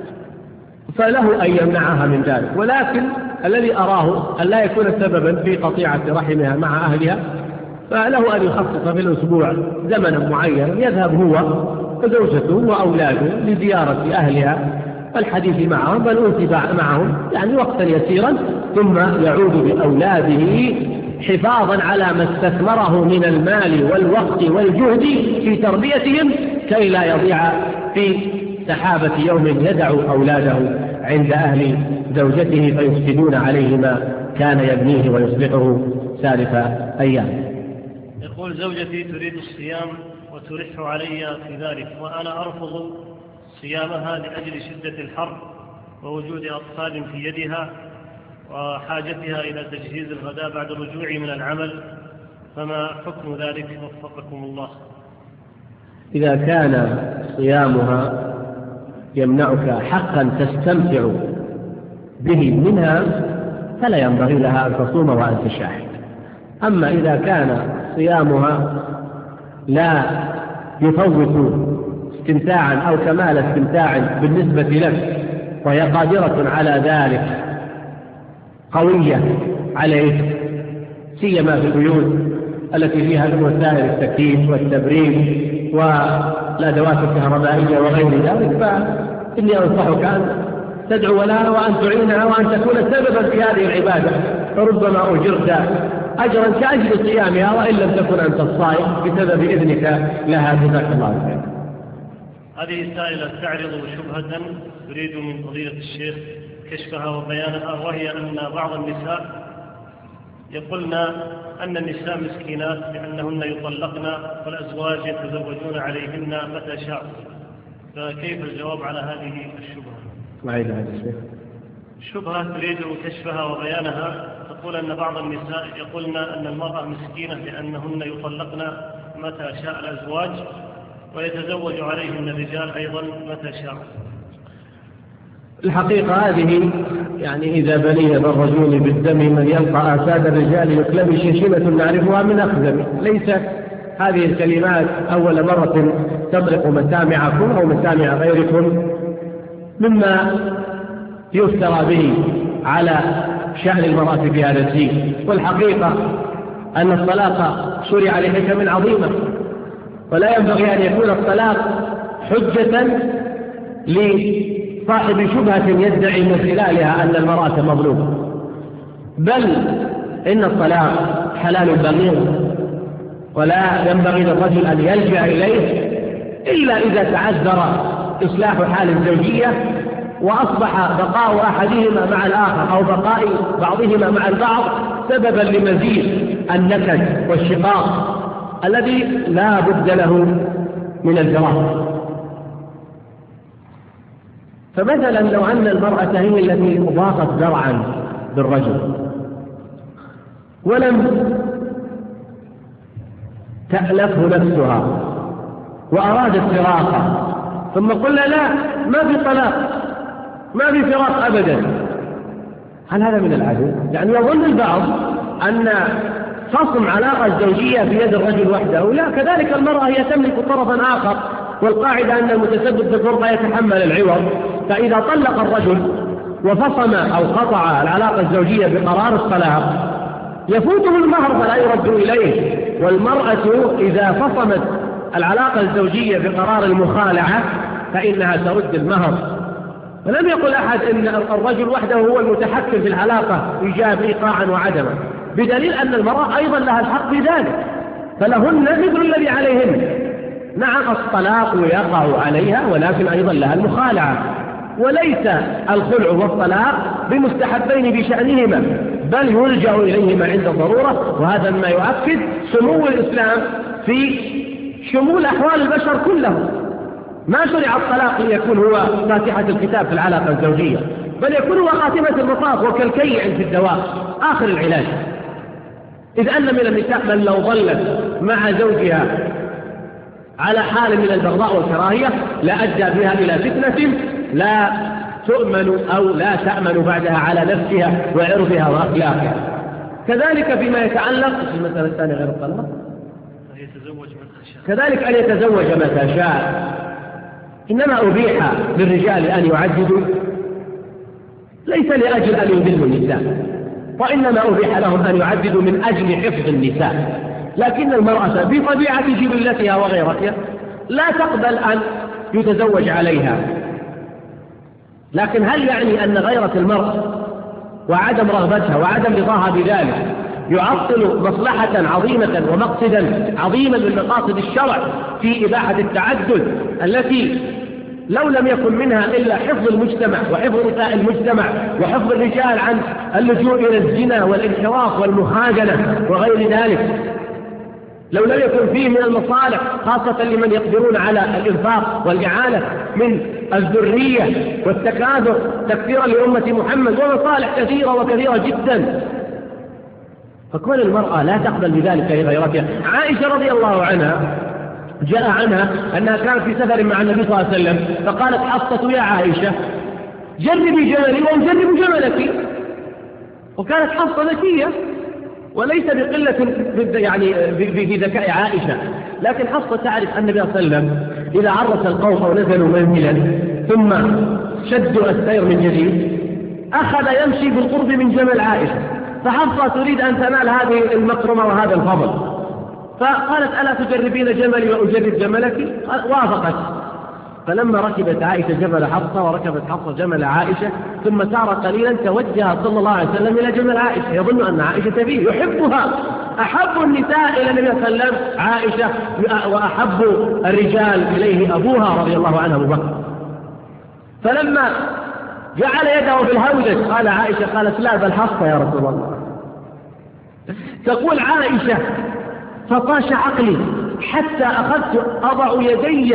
فله أن يمنعها من ذلك، ولكن الذي أراه أن لا يكون سببا في قطيعة رحمها مع أهلها فله أن يخصص في الأسبوع زمنا معينا يذهب هو وزوجته وأولاده لزيارة أهلها والحديث معهم والأنس معهم وقتا يسيرا، ثم يعود بأولاده حفاظا على ما استثمره من المال والوقت والجهد في تربيتهم كي لا يضيع في سحابة يوم يدع أولاده عند أهل زوجته فيفسدون عليه ما كان يبنيه ويصلحه سالف أيام. يقول: زوجتي تريد الصيام وتلح علي في ذلك، وأنا أرفض صيامها لأجل شدة الحر ووجود أطفال في يدها وحاجتها إلى تجهيز الغداء بعد الرجوع من العمل، فما حكم ذلك وفقكم الله؟ إذا كان صيامها يمنعك حقا تستمتع به منها فلا ينبغي لها أن تصوم وأنت شاهد. أما إذا كان صيامها لا يفوت استمتاعا أو كمال استمتاع بالنسبة لك وهي قادرة على ذلك قوية عليه، سيما في البيوت التي فيها وسائل التكييف والتبريد والأدوات الكهربائية وغير ذلك، فإني أنصحك أن تدعو لها وأن تعينها وأن تكون سببا في هذه العبادة، فربما أجرت أجرا كأجر صيامها وإن لم تكن أنت الصائم بسبب إذنك لها، جزاك الله خيرا. هذه السائلة تعرض شبهة تريد من فضيلة الشيخ كشفها وبيانها، وهي أن بعض النساء يقولن أن النساء مسكينات لأنهن يطلقن والأزواج يتزوجون عليهن متى شاءوا، فكيف الجواب على هذه الشبهة؟ الشبهة تريد كشفها وبيانها، تقول أن بعض النساء يقولن أن المرأة مسكينة لأنهن يطلقن متى شاء الأزواج ويتزوج عليهن الرجال أيضا متى شاء. الحقيقة هذه يعني إذا بلي بالرجل بالدم من يلقى آساد الرجال يكلم شنشنة نعرفها من أخزم. ليست هذه الكلمات أول مرة تطرق مسامعكم أو مسامع غيركم مما يفترى به على شأن المرأة في هذا الدين. والحقيقة أن الطلاق شرع لحكم عظيمة، ولا ينبغي أن يكون الطلاق حجة لصاحب شبهة يدعي من خلالها أن المرأة مظلومة، بل إن الطلاق حلال بغيض، ولا ينبغي للرجل أن يلجأ إليه إلا إذا تعذر إصلاح حال الزوجية وأصبح بقاء أحدهما مع الآخر أو بقاء بعضهما مع البعض سببا لمزيد النكد والشقاق الذي لا بد له من الفراق. فمثلا لو أن المرأة هي التي ضاقت ذرعا بالرجل ولم تألفه نفسها وأرادت فراقه، ثم قلنا لا، ما في طلاق، ما في فراق أبدا، هل هذا من العدل؟ يعني يظن البعض أن فصم علاقة الزوجية في يد الرجل وحده، لا، كذلك المرأة هي تملك طرفا آخر، والقاعدة أن المتسبب بالفرقة يتحمل العوض. فإذا طلق الرجل وفصم أو قطع العلاقة الزوجية بقرار الطلاق يفوته المهر فلا يرد إليه. والمرأة إذا فصمت العلاقة الزوجية بقرار المخالعة فإنها ترد المهر. ولم يقل أحد إن الرجل وحده هو المتحكم في العلاقة إيجاب إيقاعا وعدما، بدليل أن المرأة أيضا لها الحق في ذلك، فلهن مثل الذي عليهن. نعم الطلاق يقع عليها، ولكن أيضا لها المخالعة، وليس الخلع والطلاق بمستحبين بشأنهما، بل يلجأ إليهما عند الضرورة. وهذا ما يؤكد سمو الإسلام في شمول أحوال البشر كلهم. ما شرع الطلاق ليكون هو فاتحة الكتاب في العلاقة الزوجية، بل يكون هو خاتمة المطاف وكالكي عند الدواء آخر العلاج. إذ أن من النساء من لو ظلت مع زوجها على حال من البغضاء والكراهية لأدى بها إلى فتنة لا تؤمن أو لا تأمن بعدها على نفسها وعرضها وأخلاقها. كذلك فيما يتعلق في المسألة الثانية غير الطلاق، كذلك أن يتزوج متى شاء. إنما أبيح للرجال أن يعددوا ليس لأجل أن يذلوا النساء، وإنما أبيح لهم أن يعددوا من أجل حفظ النساء. لكن المرأة بطبيعة جبلتها وغيرتها لا تقبل أن يتزوج عليها. لكن هل يعني أن غيرة المرأة وعدم رغبتها وعدم رضاها بذلك يعطل مصلحة عظيمة ومقصدا عظيما من مقاصد الشرع في إباحة التعدد، التي لو لم يكن منها إلا حفظ المجتمع وحفظ نساء المجتمع وحفظ الرجال عن اللجوء إلى الزنا والانحراف والمخاجنة وغير ذلك، لو لم يكن فيه من المصالح خاصة لمن يقدرون على الإنفاق والإعانة من الذرية والتكاثر تكثيرا لأمة محمد ومصالح كثيرة وكثيرة جدا، فكون المرأة لا تقبل بذلك لغيرتها. عائشة رضي الله عنها جاء عنها أنها كانت في سفر مع النبي صلى الله عليه وسلم، فقالت حفصة يا عائشة جربي جملي وانجرب جملك. وكانت حفصة ذكية وليس بقلة يعني في ذكاء عائشة، لكن حفصة تعرف أن النبي صلى الله عليه وسلم إذا عرس القوم أو نزلوا منزلا ثم شدوا السير من جديد أخذ يمشي بالقرب من جمل عائشة، فحفصة تريد أن تنال هذه المكرمة وهذا الفضل، فقالت ألا تجربين جملي وأجرب جملك؟ وافقت. فلما ركبت عائشة جمل حفصة وركبت حفصة جمل عائشة ثم سار قليلا توجه صلى الله عليه وسلم إلى جمل عائشة يظن أن عائشة فيه يحبها. أحب النساء إلى النبي صلى الله عليه وسلم عائشة، وأحب الرجال إليه أبوها رضي الله عنه أبو بكر. فلما جعل يده في الهودج قال عائشة قالت لا بل حفصة يا رسول الله. تقول عائشة فطاش عقلي حتى أخذت أضع يدي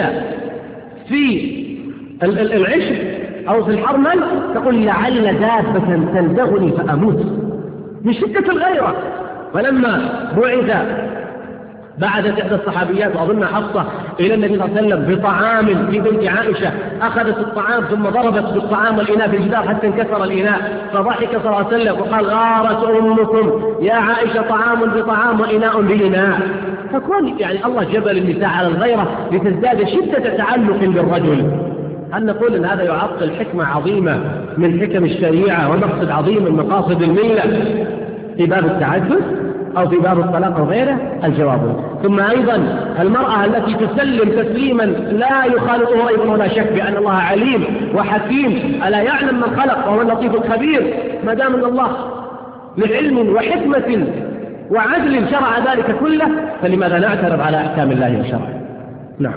في العشب أو في الحرمل، تقول لعل دابة تلدغني فأموت من شدة الغيرة. ولما بعث بعثت إحدى الصحابيات وأظن حفصة إلى النبي صلى الله عليه وسلم بطعام في بيت عائشة، أخذت الطعام ثم ضربت بالطعام والإناء في الجدار حتى انكسر الإناء، فضحك صلى الله عليه وسلم وقال: غارت أمكم يا عائشة، طعام بطعام وإناء بإناء. فكون يعني الله جبل النساء على الغيرة لتزداد شدة تعلق بالرجل. هل نقول أن هذا يعطل حكمة عظيمة من حكم الشريعة ومقصد عظيم من مقاصد الملة في باب التعدد أو في باب الطلاق أو غيره؟ الجواب. ثم أيضا المرأة التي تسلم تسليما لا يخالطه ريب ولا شك بأن الله عليم وحكيم، ألا يعلم من خلق وهو اللطيف الخبير، ما دام أن الله لعلم وحكمة وعدل شرع ذلك كله، فلماذا نعترض على أحكام الله وشرعه؟ نعم.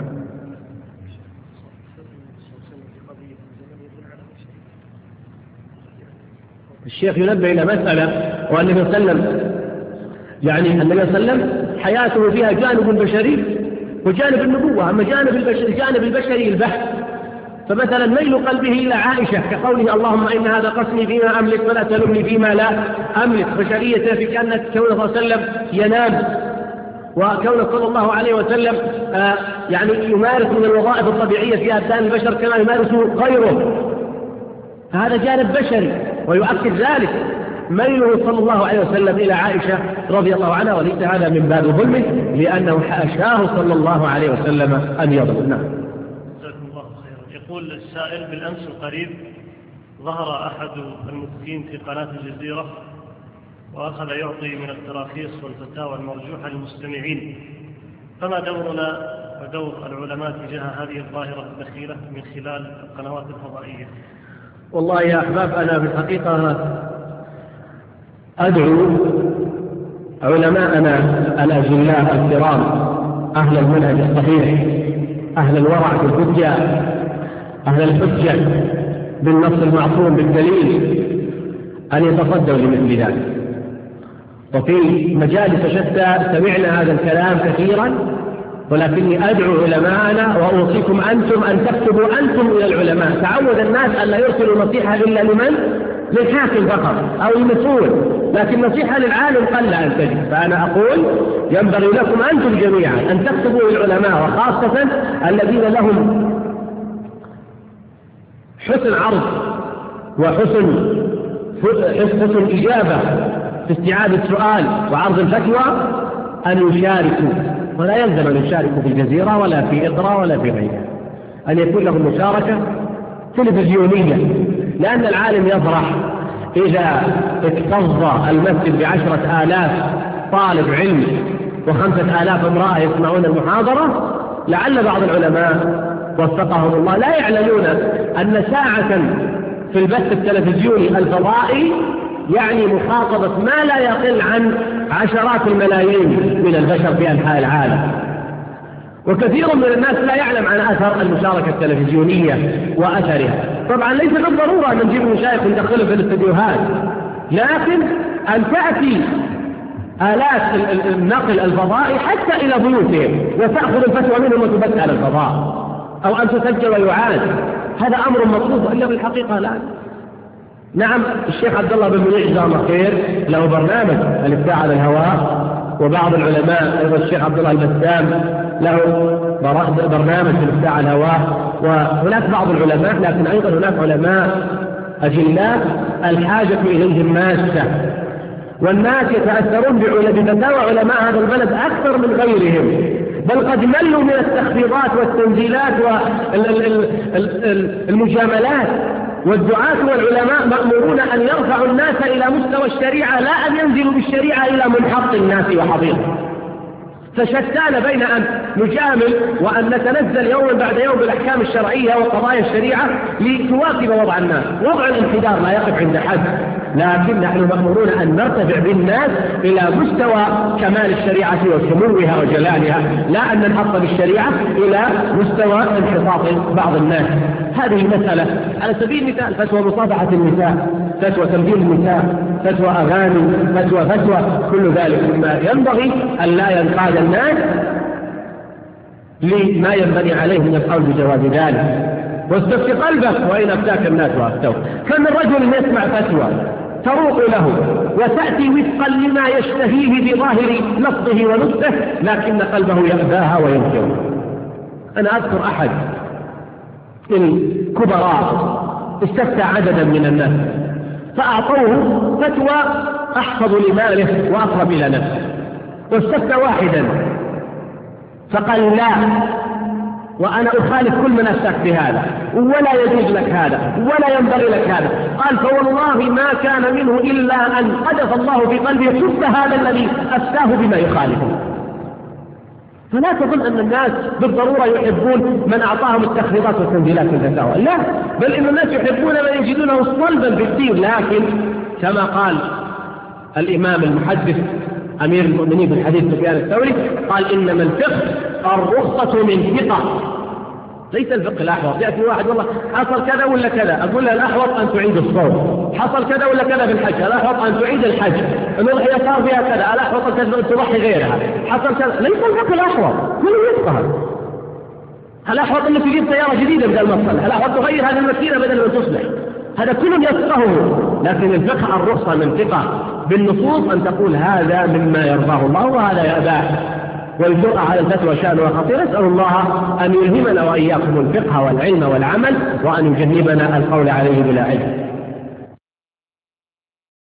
الشيخ ينبه إلى مسألة، وأن النبي صلى الله عليه وسلم يعني النبي صلى الله عليه وسلم حياته فيها جانب بشري وجانب النبوة، أما جانب البشري البحث. فمثلا ميل قلبه إلى عائشة كقوله: اللهم إن هذا قسمي فيما أملك فلا تلمني فيما لا أملك. بشريته في كأن كونه صلى الله عليه وسلم ينام، وكونه صلى الله عليه وسلم يعني يمارس من الوظائف الطبيعية في أبدان البشر كما يمارسه غيره، فهذا جانب بشري. ويؤكد ذلك ميله صلى الله عليه وسلم إلى عائشة رضي الله عنها، وليس هذا من باب ظلمه لأنه حاشاه صلى الله عليه وسلم أن يظلم. نعم. جزاكم الله خيرا. يقول السائل: بالأمس القريب ظهر أحد المفتين في قناة الجزيرة وأخذ يعطي من التراخيص والفتاوى المرجوحة للمستمعين، فما دورنا ودور العلماء تجاه هذه الظاهرة الدخيلة من خلال القنوات الفضائية؟ والله يا أحباب، أنا في الحقيقة أدعو علماءنا الأجلاء الكرام، أهل المنهج الصحيح، أهل الورع بالحجة، أهل الحجة بالنص المعصوم بالدليل، أن يتصدوا لمثل ذلك. وفي مجالس شتى سمعنا هذا الكلام كثيرا، ولكني أدعو علماءنا وأوصيكم أنتم أن تكتبوا أنتم إلى العلماء. تعود الناس أن لا يرسلوا نصيحة إلا للحاكم فقط أو المسؤول، لكن نصيحة للعالم قل أن تجد. فأنا أقول ينبغي لكم أنتم جميعا أن تكتبوا للعلماء، وخاصة الذين لهم حسن عرض وحسن إجابة في استيعاب السؤال وعرض الفتوى، أن يشاركوا. ولا يلزم أن يشاركوا في الجزيرة ولا في إقرأ ولا في غيرها، أن يكون لهم مشاركة تلفزيونية، لأن العالم يفرح إذا اكتظ المسجد ب10,000 طالب علم و5,000 امرأة يسمعون المحاضرة. لعل بعض العلماء وفقهم الله لا يعلمون أن ساعة في البث التلفزيوني الفضائي يعني مخاطبة ما لا يقل عن عشرات الملايين من البشر في أنحاء العالم. وكثير من الناس لا يعلم عن أثر المشاركة التلفزيونية وأثرها. طبعا ليس بالضرورة أن نجيب مشايخ وندخله في الاستديوهات، لكن أن تأتي آلات النقل الفضائي حتى إلى بيوتهم وتأخذ الفتوى منهم وتبث على الفضاء، أو أن تسجل ويعاد. هذا أمر مطلوب، إلا بالحقيقة لا. نعم، الشيخ عبد الله بن منيع جزاه الله خير له برنامج الإفتاء على الهواء، وبعض العلماء أيضا الشيخ عبد الله البسام له برنامج الإفتاء على الهواء، وهناك بعض العلماء، لكن أيضا هناك علماء أجلاء الحاجة إليهم ماسة، والناس يتأثرون بفتاوى علماء هذا البلد أكثر من غيرهم، بل قد ملوا من التخفيضات والتنزيلات والمجاملات. والدعاة والعلماء مأمورون أن يرفعوا الناس إلى مستوى الشريعة، لا أن ينزلوا بالشريعة إلى منحط الناس وحضيض. فشتان بين أن نجامل وأن نتنزل يوما بعد يوم بالأحكام الشرعية وقضايا الشريعة لتواكب وضع الناس. وضع الانحدار لا يقف عند حد، لكن نحن مأمورون أن نرتفع بالناس إلى مستوى كمال الشريعة وسموها وجلالها، لا أن ننحط بالشريعة إلى مستوى انحطاط بعض الناس. هذه مسألة على سبيل المثال فتوى مصافحة النساء، فتوى تمثيل النساء، فتوى أغاني، فتوى كل ذلك مما ينبغي أن لا ينقاد الناس لما ينبني عليه من القول بجواز ذلك. واستفتي قلبك وإن أفتاك الناس وأفتوك. كم من رجل يسمع فتوى تروق له وتأتي وفقا لما يشتهيه بظاهر لفظه ونطقه، لكن قلبه يأباها وينكرها. أنا أذكر أحد الكبراء استفتى عددا من الناس فأعطوه فتوى أحفظ لماله وأقرب إلى نفسه، واستفتى واحدا فقال لا، وأنا أخالف كل من أفتاك بهذا، ولا يجوز لك هذا ولا ينبغي لك هذا. قال فوالله ما كان منه إلا أن قذف الله في قلبه شفت هذا الذي أفتاه بما يخالفه. فلا تظن أن الناس بالضرورة يحبون من أعطاهم التخفيضات والتنزيلات والفتاوى، لا، بل إن الناس يحبون من يجدونه صلبا في الدين. لكن كما قال الإمام المحدث أمير المؤمنين بالحديث سفيان الثوري قال إنما الفقه الرخصة من ثقة، ليس الفقه الأحوط. يأتي واحد والله حصل كذا ولا كذا، أقول له الأحوط أن تعيد الصوم، حصل كذا ولا كذا في الحج، الأحوط أن تعيد الحج، الأضحية صار فيها كذا، الأحوط أن تضحي غيرها، حصل كذا. ليس الفقه الأحوط، كل يفقه. الأحوط أنك تجيب سيارة جديدة بدل ما تصلح، الأحوط تغير هذه المسيرة بدل ما تصلح، هذا كل يفقهه. لكن الفقه الرخصة من ثقة بالنصوص، أن تقول هذا مما يرضاه الله وهذا يأباه. والجرأة على الفتوى شأنها خطير. أسأل الله أن يلهمنا وإياكم الفقه والعلم والعمل، وأن يجنبنا القول عليه بلا علم.